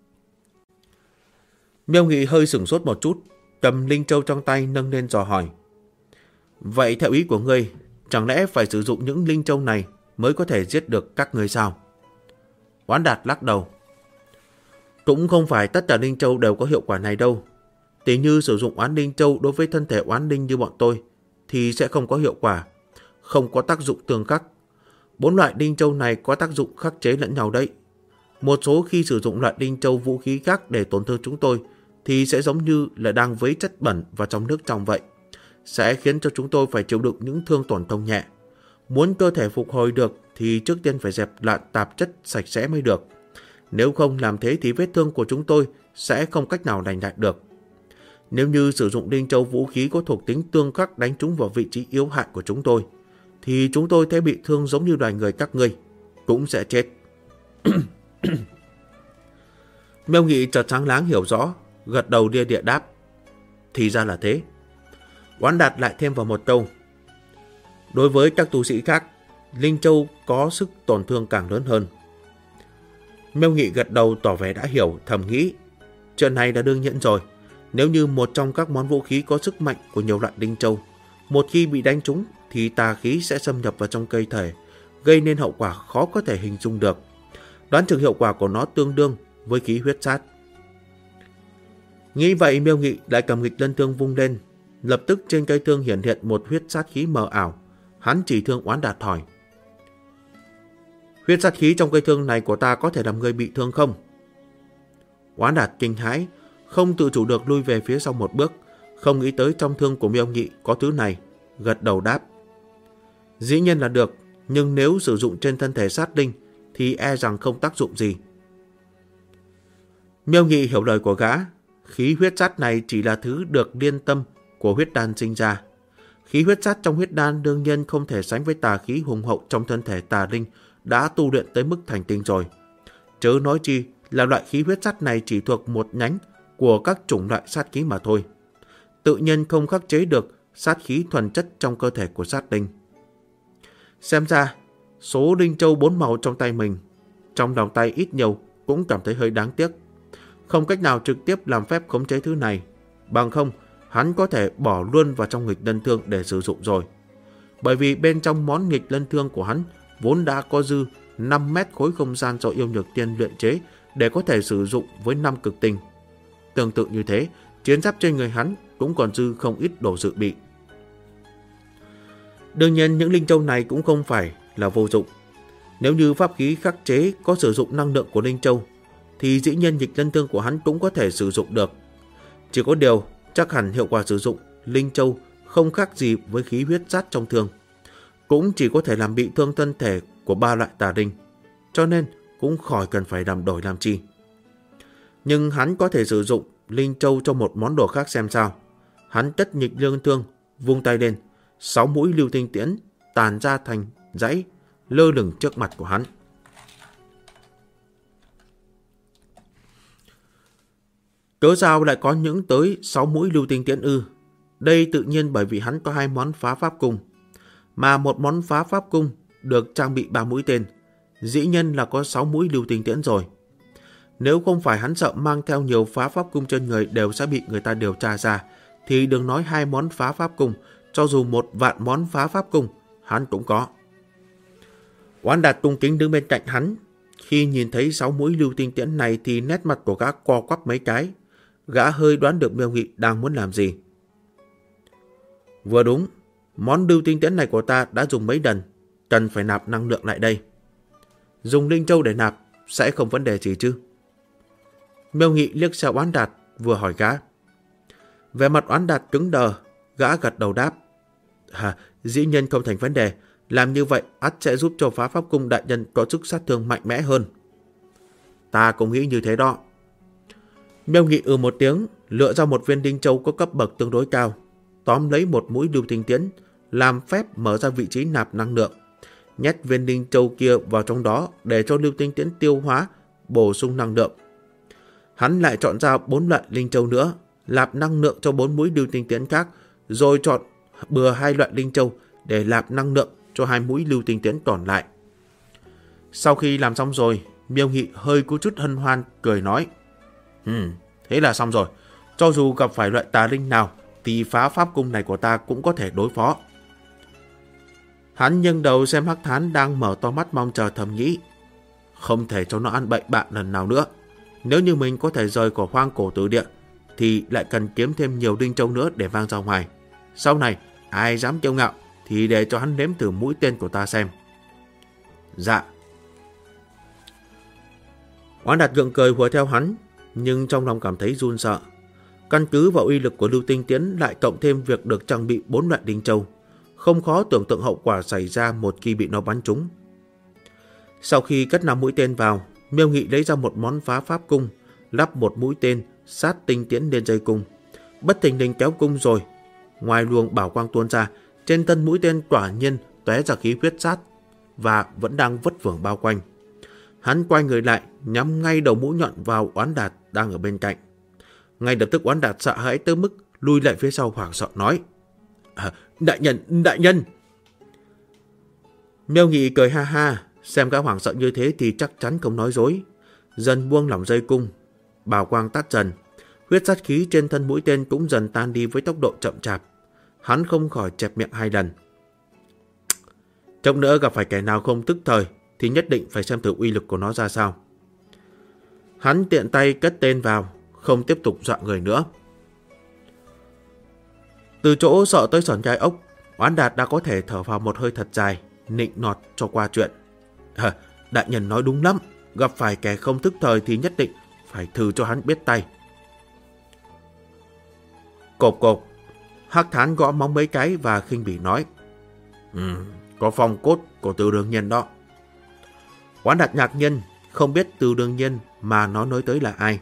Miêu Nghị hơi sửng sốt một chút, cầm linh châu trong tay nâng lên dò hỏi. Vậy theo ý của ngươi, chẳng lẽ phải sử dụng những linh châu này mới có thể giết được các ngươi sao? Oán Đạt lắc đầu. Cũng không phải tất cả linh châu đều có hiệu quả này đâu. Tỷ như sử dụng oán linh châu đối với thân thể oán linh như bọn tôi thì sẽ không có hiệu quả, không có tác dụng tương khắc. 4 loại linh châu này có tác dụng khắc chế lẫn nhau đấy. Một số khi sử dụng loại linh châu vũ khí khác để tổn thương chúng tôi thì sẽ giống như là đang vấy chất bẩn vào trong nước trong vậy, sẽ khiến cho chúng tôi phải chịu đựng những thương tổn thông nhẹ. Muốn cơ thể phục hồi được thì trước tiên phải dẹp loạn tạp chất sạch sẽ mới được. Nếu không làm thế thì vết thương của chúng tôi sẽ không cách nào lành lại được. Nếu như sử dụng linh châu vũ khí có thuộc tính tương khắc đánh trúng vào vị trí yếu hại của chúng tôi, thì chúng tôi sẽ bị thương giống như loài người các ngươi, cũng sẽ chết. Miêu Nghị chợt sáng láng hiểu rõ, gật đầu lia địa đáp. Thì ra là thế. Oán Đạt lại thêm vào một câu. Đối với các tu sĩ khác, linh châu có sức tổn thương càng lớn hơn. Miêu Nghị gật đầu tỏ vẻ đã hiểu, thầm nghĩ. Chuyện này đã đương nhiên rồi. Nếu như một trong các món vũ khí có sức mạnh của nhiều loại linh châu, một khi bị đánh trúng thì tà khí sẽ xâm nhập vào trong cơ thể, gây nên hậu quả khó có thể hình dung được. Đoán chừng hiệu quả của nó tương đương với khí huyết sát. Nghĩ vậy, Miêu Nghị lại cầm nghịch lân thương vung lên. Lập tức trên cây thương hiển hiện một huyết sát khí mờ ảo. Hắn chỉ thương Oán Đạt hỏi. Huyết sát khí trong cây thương này của ta có thể làm người bị thương không? Oán Đạt kinh hãi, không tự chủ được lui về phía sau một bước, không nghĩ tới trong thương của Miêu Nghị có thứ này, gật đầu đáp. Dĩ nhiên là được, nhưng nếu sử dụng trên thân thể sát linh thì e rằng không tác dụng gì. Miêu Nghị hiểu lời của gã, khí huyết sát này chỉ là thứ được liên tâm của huyết đan sinh ra. Khí huyết sát trong huyết đan đương nhiên không thể sánh với tà khí hùng hậu trong thân thể tà linh đã tu luyện tới mức thành tinh rồi. Chớ nói chi là loại khí huyết sát này chỉ thuộc một nhánh của các chủng loại sát khí mà thôi. Tự nhiên không khắc chế được sát khí thuần chất trong cơ thể của sát linh. Xem ra, số linh châu 4 màu trong tay mình, trong lòng tay ít nhiều cũng cảm thấy hơi đáng tiếc. Không cách nào trực tiếp làm phép khống chế thứ này, bằng không hắn có thể bỏ luôn vào trong nghịch lân thương để sử dụng rồi. Bởi vì bên trong món nghịch lân thương của hắn vốn đã có dư 5 mét khối không gian do yêu nhược tiên luyện chế để có thể sử dụng với 5 cực tinh. Tương tự như thế, chiến giáp trên người hắn cũng còn dư không ít đồ dự bị. Đương nhiên những linh châu này cũng không phải là vô dụng. Nếu như pháp khí khắc chế có sử dụng năng lượng của linh châu, thì dĩ nhiên nghịch lân thương của hắn cũng có thể sử dụng được. Chỉ có điều, chắc hẳn hiệu quả sử dụng linh châu không khác gì với khí huyết sát trong thương. Cũng chỉ có thể làm bị thương thân thể của 3 loại tà linh, cho nên cũng khỏi cần phải làm đổi làm chi. Nhưng hắn có thể sử dụng linh châu cho một món đồ khác xem sao. Hắn tất nghịch lương thương, vung tay lên, 6 mũi lưu tinh tiễn tàn ra thành dãy, lơ lửng trước mặt của hắn. Cớ sao lại có những tới 6 mũi lưu tinh tiễn ư? Đây tự nhiên bởi vì hắn có 2 món phá pháp cung, mà một món phá pháp cung được trang bị 3 mũi tên, dĩ nhiên là có 6 mũi lưu tinh tiễn rồi. Nếu không phải hắn sợ mang theo nhiều phá pháp cung trên người đều sẽ bị người ta điều tra ra, thì đừng nói 2 món phá pháp cung, cho dù 1 vạn món phá pháp cung, hắn cũng có. Oán Đạt cung kính đứng bên cạnh hắn. Khi nhìn thấy 6 mũi lưu tinh tiễn này thì nét mặt của gã co quắp mấy cái. Gã hơi đoán được Miêu Nghị đang muốn làm gì. Vừa đúng, món lưu tinh tiễn này của ta đã dùng mấy lần, cần phải nạp năng lượng lại đây. Dùng linh châu để nạp sẽ không vấn đề gì chứ? Miêu Nghị liếc xéo Oán Đạt vừa hỏi gã. Vẻ mặt Oán Đạt cứng đờ, gã gật đầu đáp. Dĩ nhiên không thành vấn đề, làm như vậy ắt sẽ giúp cho Phá Pháp Cung đại nhân có sức sát thương mạnh mẽ hơn. Ta cũng nghĩ như thế đó. Miêu Nghị một tiếng, lựa ra một viên đinh châu có cấp bậc tương đối cao, tóm lấy một mũi lưu tinh tiễn, làm phép mở ra vị trí nạp năng lượng, nhét viên đinh châu kia vào trong đó để cho lưu tinh tiễn tiêu hóa, bổ sung năng lượng. Hắn lại chọn ra 4 loại linh châu nữa, nạp năng lượng cho 4 mũi lưu tinh tiễn khác, rồi chọn bừa 2 loại linh châu để nạp năng lượng cho 2 mũi lưu tinh tiễn còn lại. Sau khi làm xong rồi, Miêu Nghị hơi có chút hân hoan cười nói: thế là xong rồi. Cho dù gặp phải loại tà linh nào thì Phá Pháp Cung này của ta cũng có thể đối phó. Hắn nghiêng đầu xem Hắc Thán đang mở to mắt mong chờ, thầm nghĩ: không thể cho nó ăn bậy bạ lần nào nữa. Nếu như mình có thể rời khỏi Hoang Cổ Tử Địa thì lại cần kiếm thêm nhiều đinh châu nữa để mang ra ngoài. Sau này ai dám kiêu ngạo thì để cho hắn nếm thử mũi tên của ta xem. Dạ. Oán Đạt gượng cười hùa theo hắn, nhưng trong lòng cảm thấy run sợ. Căn cứ vào uy lực của lưu tinh tiễn lại cộng thêm việc được trang bị 4 loại đinh châu, không khó tưởng tượng hậu quả xảy ra một khi bị nó bắn trúng. Sau khi cất 5 mũi tên vào, Miêu Nghị lấy ra một món phá pháp cung, lắp một mũi tên sát tinh tiễn lên dây cung. Bất thình lình kéo cung rồi, ngoài luồng bảo quang tuôn ra, trên thân mũi tên quả nhiên tóe ra khí huyết sát và vẫn đang vất vưởng bao quanh. Hắn quay người lại, nhắm ngay đầu mũi nhọn vào Oán Đạt đang ở bên cạnh. Ngay lập tức Oán Đạt sợ hãi tới mức lui lại phía sau, hoảng sợ nói: đại nhân! Miêu Nghị cười ha ha, xem gã hoảng sợ như thế thì chắc chắn không nói dối. Dần buông lỏng dây cung, bảo quang tắt dần, huyết sát khí trên thân mũi tên cũng dần tan đi với tốc độ chậm chạp. Hắn không khỏi chẹp miệng 2 lần. Chốc nữa gặp phải kẻ nào không tức thời thì nhất định phải xem thử uy lực của nó ra sao. Hắn tiện tay cất tên vào, không tiếp tục dọa người nữa. Từ chỗ sợ tới sởn gai ốc, Oán Đạt đã có thể thở vào một hơi thật dài, nịnh nọt cho qua chuyện. Đại nhân nói đúng lắm, gặp phải kẻ không tức thời thì nhất định phải thử cho hắn biết tay. Cộp cộp, Hắc Thán gõ móng mấy cái và khinh bỉ nói: có phong cốt của Từ Đường Nhiên đó. Oán Đạt ngạc nhiên, không biết Từ Đường Nhiên mà nó nói tới là ai.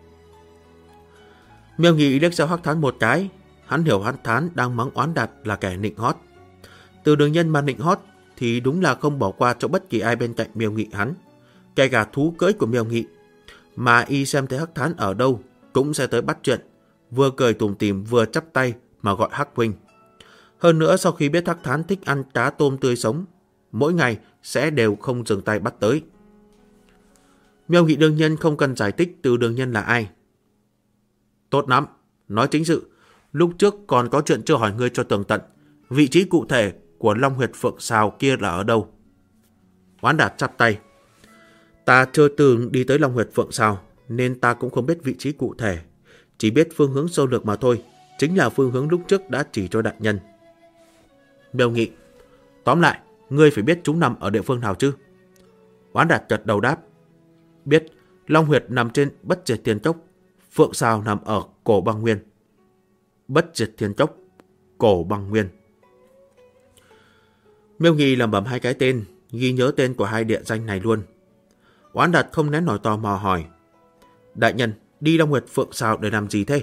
Miêu Nghị liếc xéo Hắc Thán một cái, hắn hiểu Hắc Thán đang mắng Oán Đạt là kẻ nịnh hót. Từ Đường Nhiên mà nịnh hót thì đúng là không bỏ qua cho bất kỳ ai bên cạnh Miêu Nghị hắn, kể cả thú cưỡi của Miêu Nghị. Mà y xem thấy Hắc Thán ở đâu cũng sẽ tới bắt chuyện, vừa cười tủm tỉm vừa chắp tay mà gọi Hắc huynh. Hơn nữa sau khi biết Hắc Thán thích ăn cá tôm tươi sống, mỗi ngày sẽ đều không dừng tay bắt tới. Miêu Nghị đương nhiên không cần giải thích Từ Đường Nhiên là ai. Tốt lắm, nói chính sự. Lúc trước còn có chuyện chưa hỏi ngươi cho tường tận. Vị trí cụ thể của Long Huyệt Phượng Sào kia là ở đâu? Oán Đạt chắp tay. Ta chưa từng đi tới Long Huyệt Phượng Sào nên ta cũng không biết vị trí cụ thể, chỉ biết phương hướng sơ lược mà thôi, chính là phương hướng lúc trước đã chỉ cho đại nhân. Miêu Nghị: tóm lại, ngươi phải biết chúng nằm ở địa phương nào chứ? Oán Đạt gật đầu đáp: biết. Long Huyệt nằm trên Bất Diệt Thiên Cốc, Phượng Sào nằm ở Cổ Băng Nguyên. Bất Diệt Thiên Cốc, Cổ Băng Nguyên. Miêu Nghị lẩm bẩm 2 cái tên, ghi nhớ tên của 2 địa danh này luôn. Oán Đạt không nén nổi tò mò hỏi: đại nhân, đi Long Huyệt Phượng Sào để làm gì thế?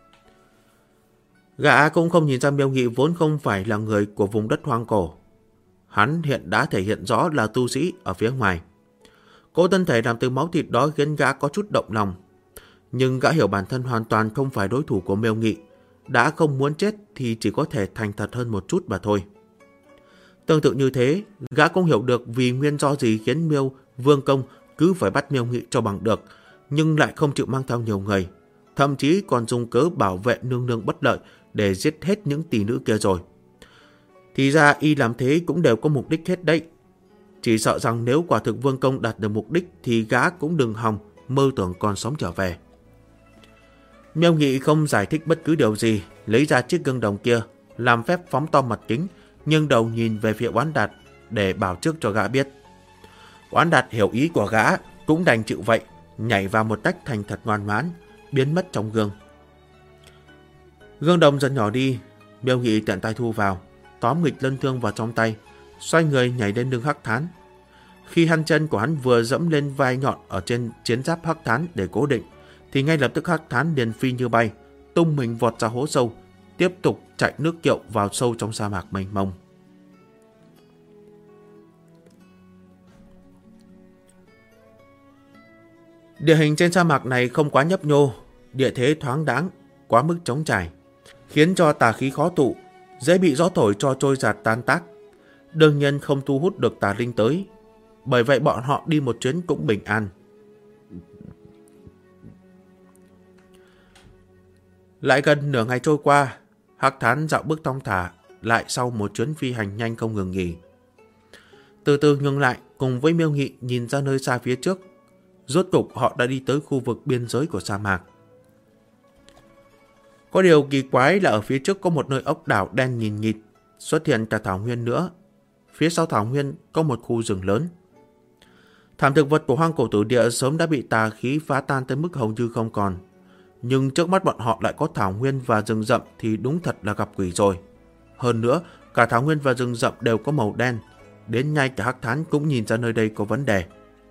Gã cũng không nhìn ra Miêu Nghị vốn không phải là người của vùng đất hoang cổ. Hắn hiện đã thể hiện rõ là tu sĩ ở phía ngoài. Cỗ thân thể làm từ máu thịt đó khiến gã có chút động lòng. Nhưng gã hiểu bản thân hoàn toàn không phải đối thủ của Miêu Nghị. Đã không muốn chết thì chỉ có thể thành thật hơn một chút mà thôi. Tương tự như thế, gã cũng hiểu được vì nguyên do gì khiến Miêu Vương Công cứ phải bắt Miêu Nghị cho bằng được, nhưng lại không chịu mang theo nhiều người. Thậm chí còn dùng cớ bảo vệ nương nương bất lợi để giết hết những tỷ nữ kia rồi. Thì ra y làm thế cũng đều có mục đích hết đấy. Chỉ sợ rằng nếu quả thực Vương Công đạt được mục đích thì gã cũng đừng hòng mơ tưởng còn sống trở về. Miêu Nghị không giải thích bất cứ điều gì, lấy ra chiếc gương đồng kia, làm phép phóng to mặt kính, nghiêng đầu nhìn về phía Oán Đạt để bảo trước cho gã biết. Oán Đạt hiểu ý của gã, cũng đành chịu vậy, nhảy vào một tách thành thật ngoan ngoãn, biến mất trong gương. Gương đồng dần nhỏ đi, Miêu Nghị tiện tay thu vào, tóm nghịch lân thương vào trong tay, xoay người nhảy lên lưng Hắc Thán. Khi hand chân của hắn vừa dẫm lên vai nhọn ở trên chiến giáp Hắc Thán để cố định, thì ngay lập tức Hắc Thán liền phi như bay, tung mình vọt ra hố sâu, tiếp tục chạy nước kiệu vào sâu trong sa mạc mênh mông. Địa hình trên sa mạc này không quá nhấp nhô, địa thế thoáng đãng, quá mức trống trải, khiến cho tà khí khó tụ, dễ bị gió thổi cho trôi giạt tan tác. Đương nhiên không thu hút được tà linh tới, bởi vậy bọn họ đi một chuyến cũng bình an. Lại gần nửa ngày trôi qua, Hắc Thán dạo bước thong thả lại sau một chuyến phi hành nhanh không ngừng nghỉ. Từ từ ngừng lại, cùng với Miêu Nghị nhìn ra nơi xa phía trước. Rốt cục họ đã đi tới khu vực biên giới của sa mạc. Có điều kỳ quái là ở phía trước có một nơi ốc đảo đen nghìn nghịt, xuất hiện cả thảo nguyên nữa. Phía sau thảo nguyên có một khu rừng lớn. Thảm thực vật của hoang cổ tử địa sớm đã bị tà khí phá tan tới mức hầu như không còn. Nhưng trước mắt bọn họ lại có thảo nguyên và rừng rậm thì đúng thật là gặp quỷ rồi. Hơn nữa, cả thảo nguyên và rừng rậm đều có màu đen. Đến ngay cả Hắc Thán cũng nhìn ra nơi đây có vấn đề.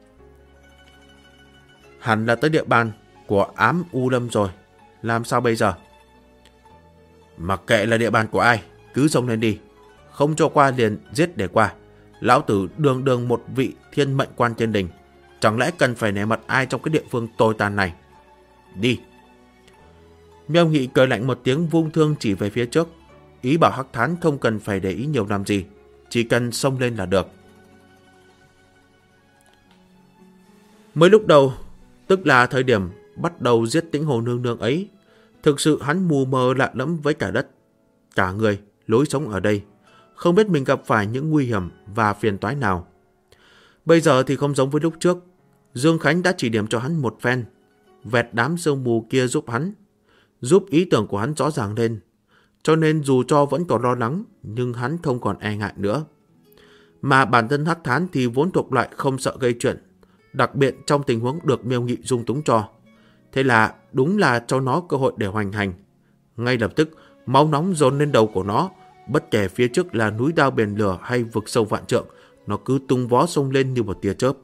Hẳn là tới địa bàn của ám U Lâm rồi. Làm sao bây giờ? Mặc kệ là địa bàn của ai, cứ xông lên đi. Không cho qua liền giết để qua. Lão tử đường đường một vị thiên mệnh quan trên đình, chẳng lẽ cần phải nể mặt ai trong cái địa phương tồi tàn này? Đi! Miêu Nghị cười lạnh một tiếng, vung thương chỉ về phía trước, ý bảo Hắc Thán không cần phải để ý nhiều làm gì, chỉ cần xông lên là được. Mới lúc đầu, tức là thời điểm bắt đầu giết Tĩnh Hồ Nương Nương ấy, thực sự hắn mù mờ lạ lẫm với cả đất, cả người, lối sống ở đây, không biết mình gặp phải những nguy hiểm và phiền toái nào. Bây giờ thì không giống với lúc trước, Dương Khánh đã chỉ điểm cho hắn một phen, vẹt đám sương mù kia giúp hắn, giúp ý tưởng của hắn rõ ràng lên, cho nên dù cho vẫn còn lo lắng, nhưng hắn không còn e ngại nữa. Mà bản thân Hắc Thán thì vốn thuộc loại không sợ gây chuyện, đặc biệt trong tình huống được Miêu Nghị dung túng cho. Thế là đúng là cho nó cơ hội để hoành hành. Ngay lập tức, máu nóng dồn lên đầu của nó, bất kể phía trước là núi đao biển lửa hay vực sâu vạn trượng, nó cứ tung vó xông lên như một tia chớp.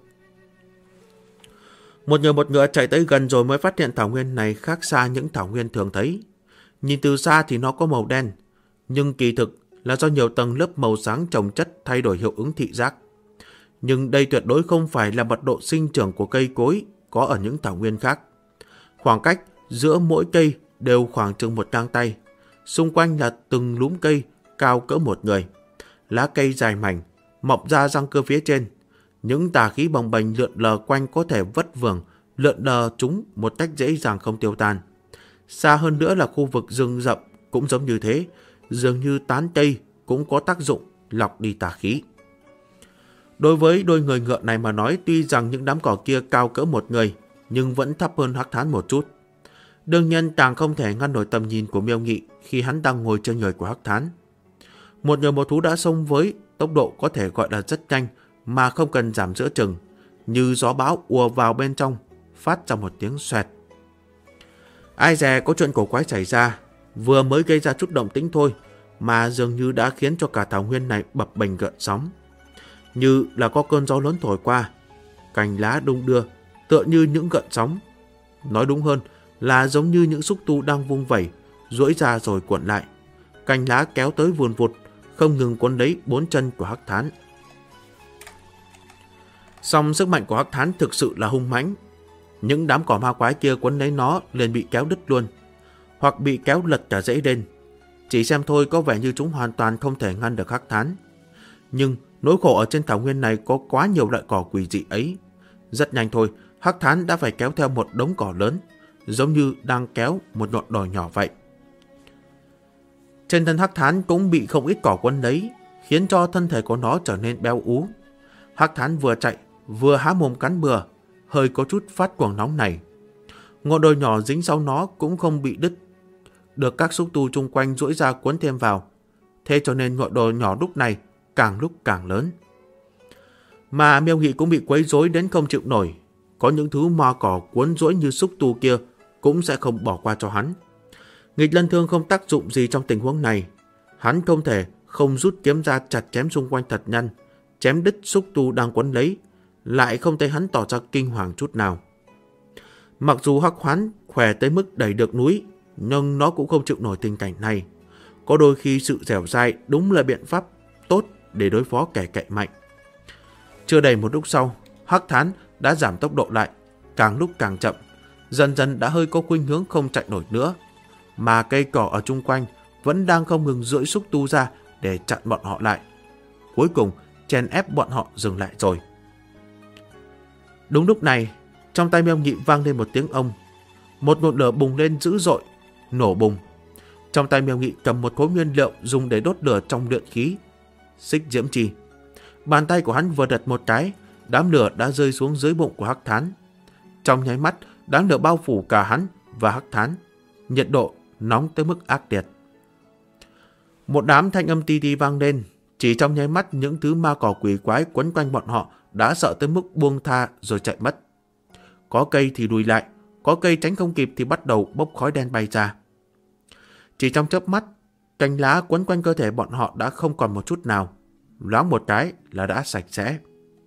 Một người một ngựa chạy tới gần rồi mới phát hiện thảo nguyên này khác xa những thảo nguyên thường thấy. Nhìn từ xa thì nó có màu đen, nhưng kỳ thực là do nhiều tầng lớp màu sáng chồng chất thay đổi hiệu ứng thị giác. Nhưng đây tuyệt đối không phải là mật độ sinh trưởng của cây cối có ở những thảo nguyên khác. Khoảng cách giữa mỗi cây đều khoảng chừng một gang tay. Xung quanh là từng lúm cây cao cỡ một người. Lá cây dài mảnh, mọc ra răng cưa phía trên. Những tà khí bồng bềnh lượn lờ quanh có thể vất vưởng, lượn lờ chúng một cách dễ dàng không tiêu tan. Xa hơn nữa là khu vực rừng rậm cũng giống như thế, dường như tán cây cũng có tác dụng lọc đi tà khí. Đối với đôi người ngựa này mà nói, tuy rằng những đám cỏ kia cao cỡ một người, nhưng vẫn thấp hơn Hắc Thán một chút. Đương nhiên càng không thể ngăn nổi tầm nhìn của Miêu Nghị khi hắn đang ngồi trên người của Hắc Thán. Một người một thú đã xông với tốc độ có thể gọi là rất nhanh mà không cần giảm giữa chừng, như gió bão ùa vào bên trong, phát ra một tiếng xoẹt. Ai dè có chuyện cổ quái xảy ra, vừa mới gây ra chút động tĩnh thôi mà dường như đã khiến cho cả thảo nguyên này bập bềnh gợn sóng. Như là có cơn gió lớn thổi qua, cành lá đung đưa, tựa như những gợn sóng. Nói đúng hơn là giống như những xúc tu đang vung vẩy, duỗi ra rồi cuộn lại. Cành lá kéo tới vùn vụt, không ngừng quấn lấy bốn chân của Hắc Thán. Song sức mạnh của Hắc Thán thực sự là hung mãnh. Những đám cỏ ma quái kia quấn lấy nó liền bị kéo đứt luôn, hoặc bị kéo lật cả rễ lên. Chỉ xem thôi có vẻ như chúng hoàn toàn không thể ngăn được Hắc Thán. Nhưng nỗi khổ ở trên thảo nguyên này có quá nhiều loại cỏ quỷ dị ấy. Rất nhanh thôi, Hắc Thán đã phải kéo theo một đống cỏ lớn, giống như đang kéo một ngọn đồi nhỏ vậy. Trên thân Hắc Thán cũng bị không ít cỏ quấn lấy, khiến cho thân thể của nó trở nên béo ú. Hắc Thán vừa chạy, vừa há mồm cắn bừa, hơi có chút phát cuồng nóng này. Ngọn đồi nhỏ dính sau nó cũng không bị đứt, được các xúc tu chung quanh duỗi ra cuốn thêm vào, thế cho nên ngọn lửa nhỏ lúc này càng lúc càng lớn. Mà Miêu Nghị cũng bị quấy rối đến không chịu nổi. Có những thứ ma cỏ cuốn rũi như xúc tu kia cũng sẽ không bỏ qua cho hắn. Nghịch lân thương không tác dụng gì trong tình huống này. Hắn không thể không rút kiếm ra chặt chém xung quanh thật nhanh, chém đứt xúc tu đang quấn lấy, lại không thấy hắn tỏ ra kinh hoàng chút nào. Mặc dù Hắc Hoán khỏe tới mức đẩy được núi, nhưng nó cũng không chịu nổi tình cảnh này. Có đôi khi sự dẻo dai đúng là biện pháp tốt để đối phó kẻ cậy mạnh. Chưa đầy một lúc sau, Hắc Thán đã giảm tốc độ lại, càng lúc càng chậm, dần dần đã hơi có khuynh hướng không chạy nổi nữa, mà cây cỏ ở chung quanh vẫn đang không ngừng rưỡi xúc tu ra để chặn bọn họ lại. Cuối cùng, chèn ép bọn họ dừng lại rồi. Đúng lúc này, trong tay Miêu Nghị vang lên một tiếng ông. Một ngọn lửa bùng lên dữ dội, nổ bùng. Trong tay Miêu Nghị cầm một khối nguyên liệu dùng để đốt lửa trong luyện khí, xích diễm chi. Bàn tay của hắn vừa đặt một cái, đám lửa đã rơi xuống dưới bụng của Hắc Thán. Trong nháy mắt, đám lửa bao phủ cả hắn và Hắc Thán. Nhiệt độ nóng tới mức ác liệt. Một đám thanh âm ti ti vang lên. Chỉ trong nháy mắt, những thứ ma cỏ quỷ quái quấn quanh bọn họ đã sợ tới mức buông tha rồi chạy mất. Có cây thì lùi lại, có cây tránh không kịp thì bắt đầu bốc khói đen bay ra. Chỉ trong chớp mắt, cành lá quấn quanh cơ thể bọn họ đã không còn một chút nào. Loáng một cái là đã sạch sẽ.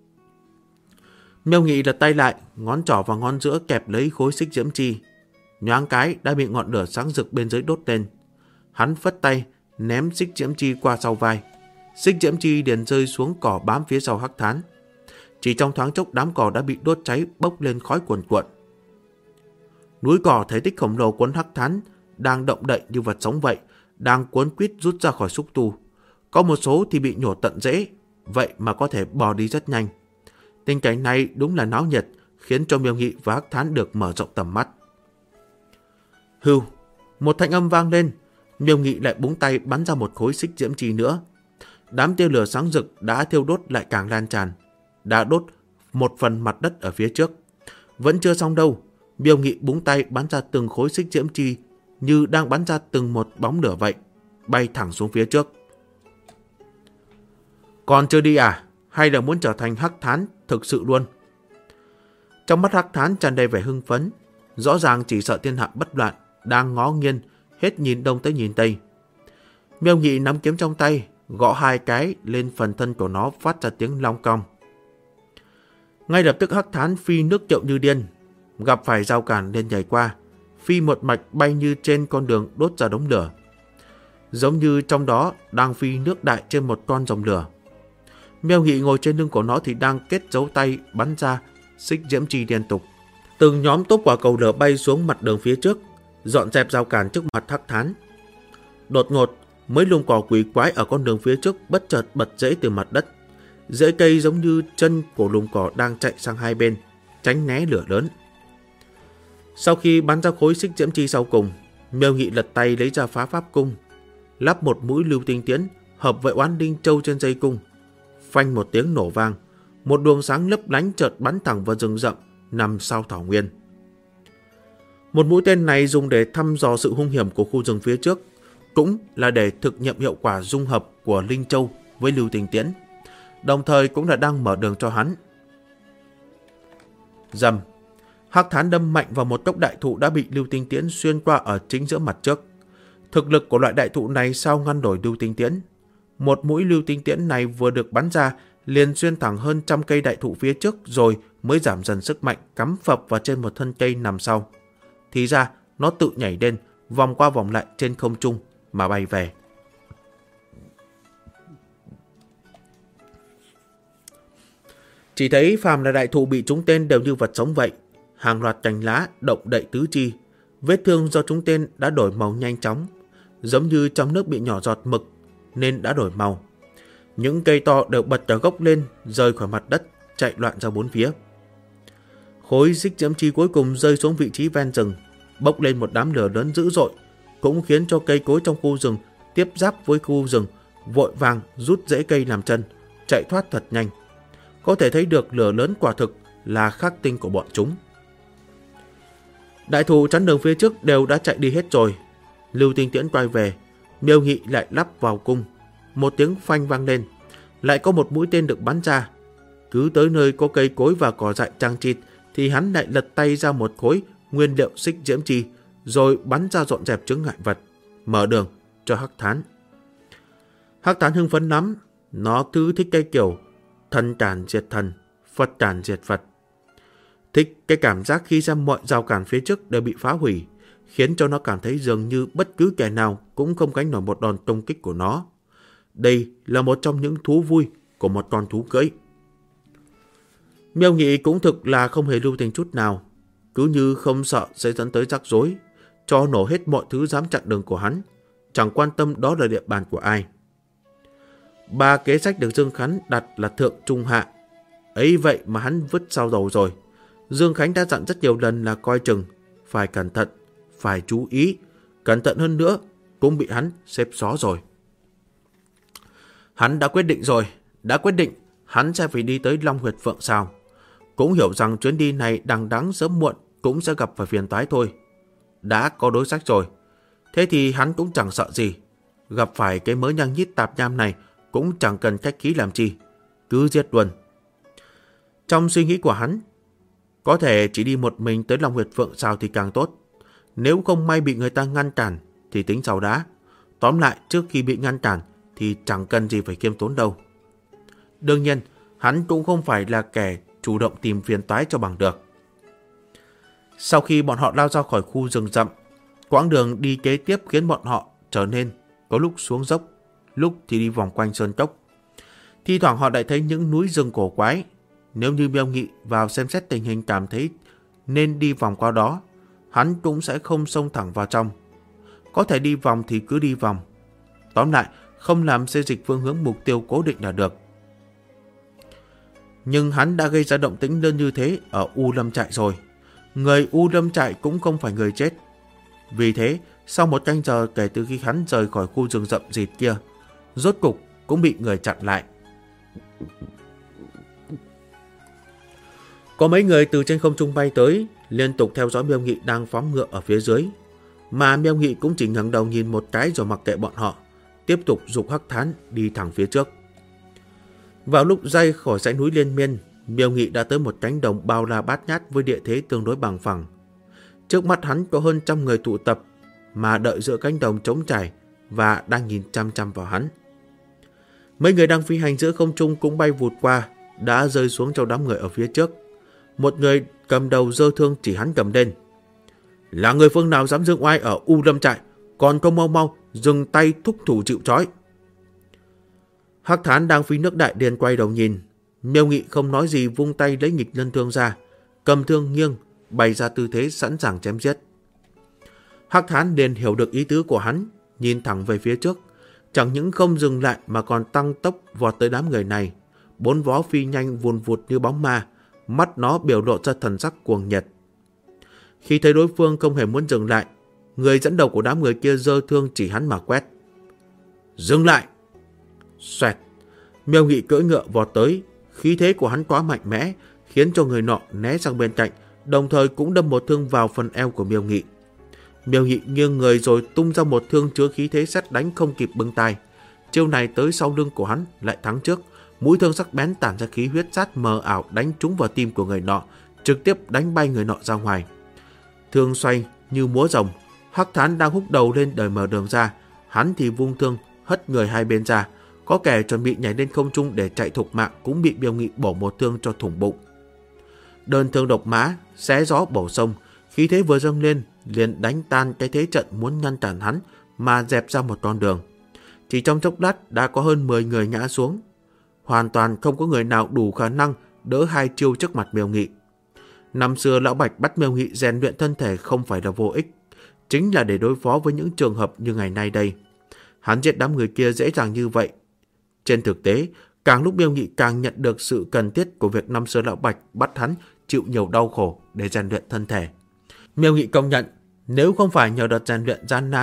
Miêu Nghị lật tay lại, ngón trỏ và ngón giữa kẹp lấy khối xích diễm chi. Nhoáng cái đã bị ngọn lửa sáng rực bên dưới đốt lên. Hắn phất tay, ném xích diễm chi qua sau vai. Xích diễm chi liền rơi xuống cỏ bám phía sau Hắc Thán. Chỉ trong thoáng chốc, đám cỏ đã bị đốt cháy, bốc lên khói cuồn cuộn. Núi cỏ thể tích khổng lồ cuốn Hắc Thán đang động đậy như vật sống vậy, đang cuốn quýt rút ra khỏi xúc tu. Có một số thì bị nhổ tận rễ, vậy mà có thể bò đi rất nhanh. Tình cảnh này đúng là náo nhiệt, khiến cho Miêu Nghị và Hắc Thán được mở rộng tầm mắt. Hưu, một thanh âm vang lên, Miêu Nghị lại búng tay bắn ra một khối xích diễm chi nữa. Đám tia lửa sáng rực đã thiêu đốt lại càng lan tràn, đã đốt một phần mặt đất ở phía trước. Vẫn chưa xong đâu, Miêu Nghị búng tay bắn ra từng khối xích diễm chi như đang bắn ra từng một bóng lửa vậy, bay thẳng xuống phía trước. Còn chưa đi à? Hay là muốn trở thành Hắc Thán thực sự luôn? Trong mắt Hắc Thán tràn đầy vẻ hưng phấn, rõ ràng chỉ sợ thiên hạ bất loạn, đang ngó nghiêng, hết nhìn đông tới nhìn tây. Miêu Nghị nắm kiếm trong tay, gõ hai cái lên phần thân của nó phát ra tiếng long cong. Ngay lập tức Hắc Thán phi nước chậu như điên, gặp phải rào cản nên nhảy qua, phi một mạch bay như trên con đường đốt ra đống lửa. Giống như trong đó đang phi nước đại trên một con rồng lửa. Miêu Nghị ngồi trên lưng của nó thì đang kết dấu tay bắn ra xích diễm chi liên tục. Từng nhóm tốp quả cầu lửa bay xuống mặt đường phía trước, dọn dẹp rào cản trước mặt Hắc Thán. Đột ngột, mấy lùm cỏ quỷ quái ở con đường phía trước bất chợt bật rễ từ mặt đất. Rễ cây giống như chân của lùm cỏ đang chạy sang hai bên, tránh né lửa lớn. Sau khi bắn ra khối xích diễm chi sau cùng, Miêu Nghị lật tay lấy ra phá pháp cung, lắp một mũi lưu tinh tiễn hợp với oán đinh châu trên dây cung. Phanh một tiếng nổ vang, một luồng sáng lấp lánh chợt bắn thẳng vào rừng rậm nằm sau thảo nguyên. Một mũi tên này dùng để thăm dò sự hung hiểm của khu rừng phía trước, cũng là để thực nghiệm hiệu quả dung hợp của Linh Châu với lưu tinh tiễn, đồng thời cũng là đang mở đường cho hắn. Rầm, Hắc Thán đâm mạnh vào một gốc đại thụ đã bị lưu tinh tiễn xuyên qua ở chính giữa mặt trước. Thực lực của loại đại thụ này sao ngăn nổi lưu tinh tiễn? Một mũi lưu tinh tiễn này vừa được bắn ra liền xuyên thẳng hơn trăm cây đại thụ phía trước rồi mới giảm dần sức mạnh cắm phập vào trên một thân cây nằm sau. Thì ra nó tự nhảy lên, vòng qua vòng lại trên không trung mà bay về. Chỉ thấy phàm là đại thụ bị trúng tên đều như vật sống vậy, hàng loạt cành lá động đậy tứ chi, vết thương do trúng tên đã đổi màu nhanh chóng, giống như trong nước bị nhỏ giọt mực nên đã đổi màu. Những cây to đều bật cả gốc lên, rời khỏi mặt đất, chạy loạn ra bốn phía. Khối xích diễm chi cuối cùng rơi xuống vị trí ven rừng, bốc lên một đám lửa lớn dữ dội, cũng khiến cho cây cối trong khu rừng tiếp giáp với khu rừng vội vàng rút rễ cây làm chân, chạy thoát thật nhanh. Có thể thấy được lửa lớn quả thực là khắc tinh của bọn chúng. Đại thụ chắn đường phía trước đều đã chạy đi hết rồi. Lưu tinh tiễn quay về, Miêu Nghị lại lắp vào cung, một tiếng phanh vang lên. Lại có một mũi tên được bắn ra. Cứ tới nơi có cây cối và cỏ dại chằng chịt thì hắn lại lật tay ra một khối nguyên liệu xích diễm chi, rồi bắn ra dọn dẹp chướng ngại vật, mở đường cho Hắc Thán. Hắc Thán hưng phấn lắm. Nó cứ thích cái kiểu thần tàn diệt thần, Phật tàn diệt Phật. Thích cái cảm giác khi xem mọi rào cản phía trước đều bị phá hủy, khiến cho nó cảm thấy dường như bất cứ kẻ nào cũng không gánh nổi một đòn công kích của nó. Đây là một trong những thú vui của một con thú cưỡi. Miêu Nghị cũng thực là không hề lưu tình chút nào, cứ như không sợ sẽ dẫn tới rắc rối, cho nổ hết mọi thứ dám chặn đường của hắn, chẳng quan tâm đó là địa bàn của ai. 3 kế sách được Dương Khánh đặt là thượng trung hạ, ấy vậy mà hắn vứt sau đầu rồi. Dương Khánh đã dặn rất nhiều lần là coi chừng, phải cẩn thận, phải chú ý, cẩn thận hơn nữa, cũng bị hắn xếp xó rồi. Hắn đã quyết định rồi, hắn sẽ phải đi tới Long Huyệt Phượng Sào. Cũng hiểu rằng chuyến đi này đằng đẵng sớm muộn cũng sẽ gặp phải phiền toái thôi. Đã có đối sách rồi, thế thì hắn cũng chẳng sợ gì. Gặp phải cái mớ nhăng nhít tạp nham này cũng chẳng cần khách khí làm chi, cứ giết luôn. Trong suy nghĩ của hắn, có thể chỉ đi một mình tới Long Huyệt Phượng Sào thì càng tốt. Nếu không may bị người ta ngăn cản thì tính sau đã. Tóm lại, trước khi bị ngăn cản thì chẳng cần gì phải khiêm tốn đâu. Đương nhiên, hắn cũng không phải là kẻ chủ động tìm phiền toái cho bằng được. Sau khi bọn họ lao ra khỏi khu rừng rậm, quãng đường đi kế tiếp khiến bọn họ trở nên có lúc xuống dốc, lúc thì đi vòng quanh sơn cốc. Thi thoảng họ lại thấy những núi rừng cổ quái. Nếu như Miêu Nghị vào xem xét tình hình cảm thấy nên đi vòng qua đó, hắn cũng sẽ không xông thẳng vào trong. Có thể đi vòng thì cứ đi vòng. Tóm lại, không làm xê dịch phương hướng mục tiêu cố định là được. Nhưng hắn đã gây ra động tĩnh lớn như thế ở U Lâm Trại rồi. Người U Lâm Trại cũng không phải người chết. Vì thế, sau 1 canh giờ kể từ khi hắn rời khỏi khu rừng rậm rịt kia, rốt cục cũng bị người chặn lại. Có mấy người từ trên không trung bay tới, liên tục theo dõi Miêu Nghị đang phóng ngựa ở phía dưới. Mà Miêu Nghị cũng chỉ ngẩng đầu nhìn một cái rồi mặc kệ bọn họ, tiếp tục giục Hắc Thán đi thẳng phía trước. Vào lúc ray khỏi dãy núi liên miên, Miêu Nghị đã tới một cánh đồng bao la bát nhát với địa thế tương đối bằng phẳng. Trước mắt hắn có hơn 100 người tụ tập, mà đợi giữa cánh đồng trống trải và đang nhìn chăm chăm vào hắn. Mấy người đang phi hành giữa không trung cũng bay vụt qua, đã rơi xuống trong đám người ở phía trước. Một người cầm đầu giơ thương chỉ hắn cầm lên. Là người phương nào dám dương oai ở U Lâm Trại, còn không mau mau dừng tay thúc thủ chịu trói. Hắc Thán đang phi nước đại liền quay đầu nhìn. Miêu Nghị không nói gì, vung tay lấy nghịch lân thương ra, cầm thương nghiêng, bày ra tư thế sẵn sàng chém giết. Hắc Thán liền hiểu được ý tứ của hắn, nhìn thẳng về phía trước, chẳng những không dừng lại mà còn tăng tốc vọt tới đám người này. 4 vó phi nhanh vùn vụt như bóng ma, mắt nó biểu lộ ra thần sắc cuồng nhiệt. Khi thấy đối phương không hề muốn dừng lại, người dẫn đầu của đám người kia giơ thương chỉ hắn mà quét. Dừng lại! Xoẹt! Miêu Nghị cưỡi ngựa vọt tới, khí thế của hắn quá mạnh mẽ, khiến cho người nọ né sang bên cạnh, đồng thời cũng đâm một thương vào phần eo của Miêu Nghị. Miêu Nghị nghiêng người rồi tung ra một thương chứa khí thế sét đánh không kịp bưng tay. Chiêu này tới sau lưng của hắn lại thắng trước, mũi thương sắc bén tản ra khí huyết sát mờ ảo đánh trúng vào tim của người nọ, trực tiếp đánh bay người nọ ra ngoài. Thương xoay như múa rồng, Hắc Thán đang húc đầu lên đời mở đường ra, hắn thì vung thương hất người hai bên ra. Có kẻ chuẩn bị nhảy lên không trung để chạy thục mạng cũng bị Miêu Nghị bổ một thương cho thủng bụng. Đơn thương độc mã, xé gió bổ sông, khí thế vừa dâng lên liền đánh tan cái thế trận muốn ngăn cản hắn mà dẹp ra một con đường. Chỉ trong chốc lát đã có hơn 10 người ngã xuống. Hoàn toàn không có người nào đủ khả năng đỡ 2 chiêu trước mặt Miêu Nghị. Năm xưa Lão Bạch bắt Miêu Nghị rèn luyện thân thể không phải là vô ích, chính là để đối phó với những trường hợp như ngày nay đây. Hắn giết đám người kia dễ dàng như vậy. Trên thực tế, càng lúc Miêu Nghị càng nhận được sự cần thiết của việc năm xưa Lão Bạch bắt hắn chịu nhiều đau khổ để rèn luyện thân thể. Miêu Nghị công nhận, nếu không phải nhờ đợt rèn luyện gian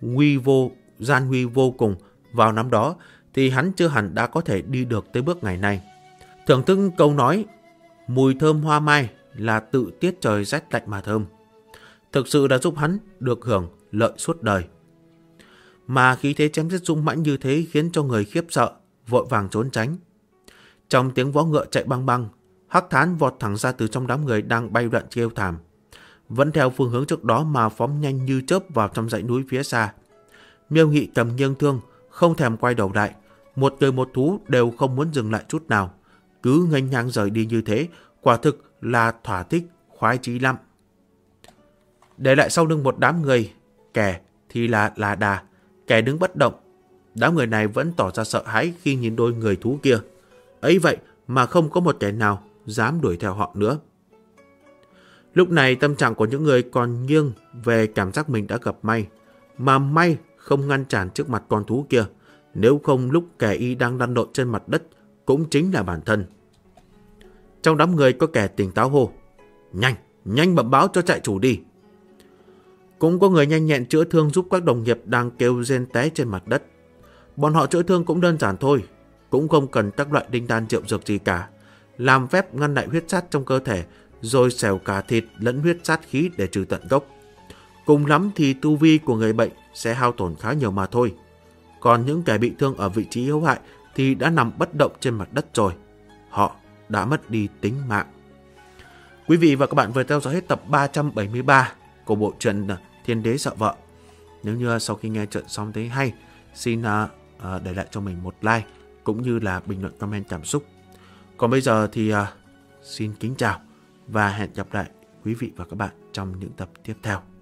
huy vô cùng vào năm đó, thì hắn chưa hẳn đã có thể đi được tới bước ngày nay. Thưởng thức câu nói, mùi thơm hoa mai là tự tiết trời rét lạnh mà thơm, thực sự đã giúp hắn được hưởng lợi suốt đời. mà khí thế chém giết dũng mãnh như thế khiến cho người khiếp sợ, vội vàng trốn tránh. Trong tiếng vó ngựa chạy băng băng, Hắc Thán vọt thẳng ra từ trong đám người đang bay lượn kêu thảm, vẫn theo phương hướng trước đó mà phóng nhanh như chớp vào trong dãy núi phía xa. Miêu Nghị cầm nghiêng thương, không thèm quay đầu lại, một người một thú đều không muốn dừng lại chút nào, cứ nghênh ngang rời đi như thế, quả thực là thỏa thích, khoái chí lắm. Để lại sau lưng một đám người, kẻ thì là đà, kẻ đứng bất động. Đám người này vẫn tỏ ra sợ hãi khi nhìn đôi người thú kia. Ấy vậy mà không có một kẻ nào dám đuổi theo họ nữa. Lúc này tâm trạng của những người còn nghiêng về cảm giác mình đã gặp may, mà may không ngăn cản trước mặt con thú kia. Nếu không lúc kẻ y đang lăn lộn trên mặt đất cũng chính là bản thân. Trong đám người có kẻ tỉnh táo hô: Nhanh bẩm báo cho trại chủ đi. Cũng có người nhanh nhẹn chữa thương giúp các đồng nghiệp đang kêu rên té trên mặt đất. Bọn họ chữa thương cũng đơn giản thôi, cũng không cần các loại đinh đan rượu dược gì cả. Làm phép ngăn lại huyết sát trong cơ thể, rồi xẻo cả thịt lẫn huyết sát khí để trừ tận gốc. Cùng lắm thì tu vi của người bệnh sẽ hao tổn khá nhiều mà thôi. Còn những kẻ bị thương ở vị trí yếu hại thì đã nằm bất động trên mặt đất rồi. Họ đã mất đi tính mạng. Quý vị và các bạn vừa theo dõi hết tập 373 của bộ truyện Thiên Đế Sợ Vợ. Nếu như sau khi nghe chuyện xong thấy hay, xin để lại cho mình một like cũng như là bình luận comment cảm xúc. Còn bây giờ thì xin kính chào và hẹn gặp lại quý vị và các bạn trong những tập tiếp theo.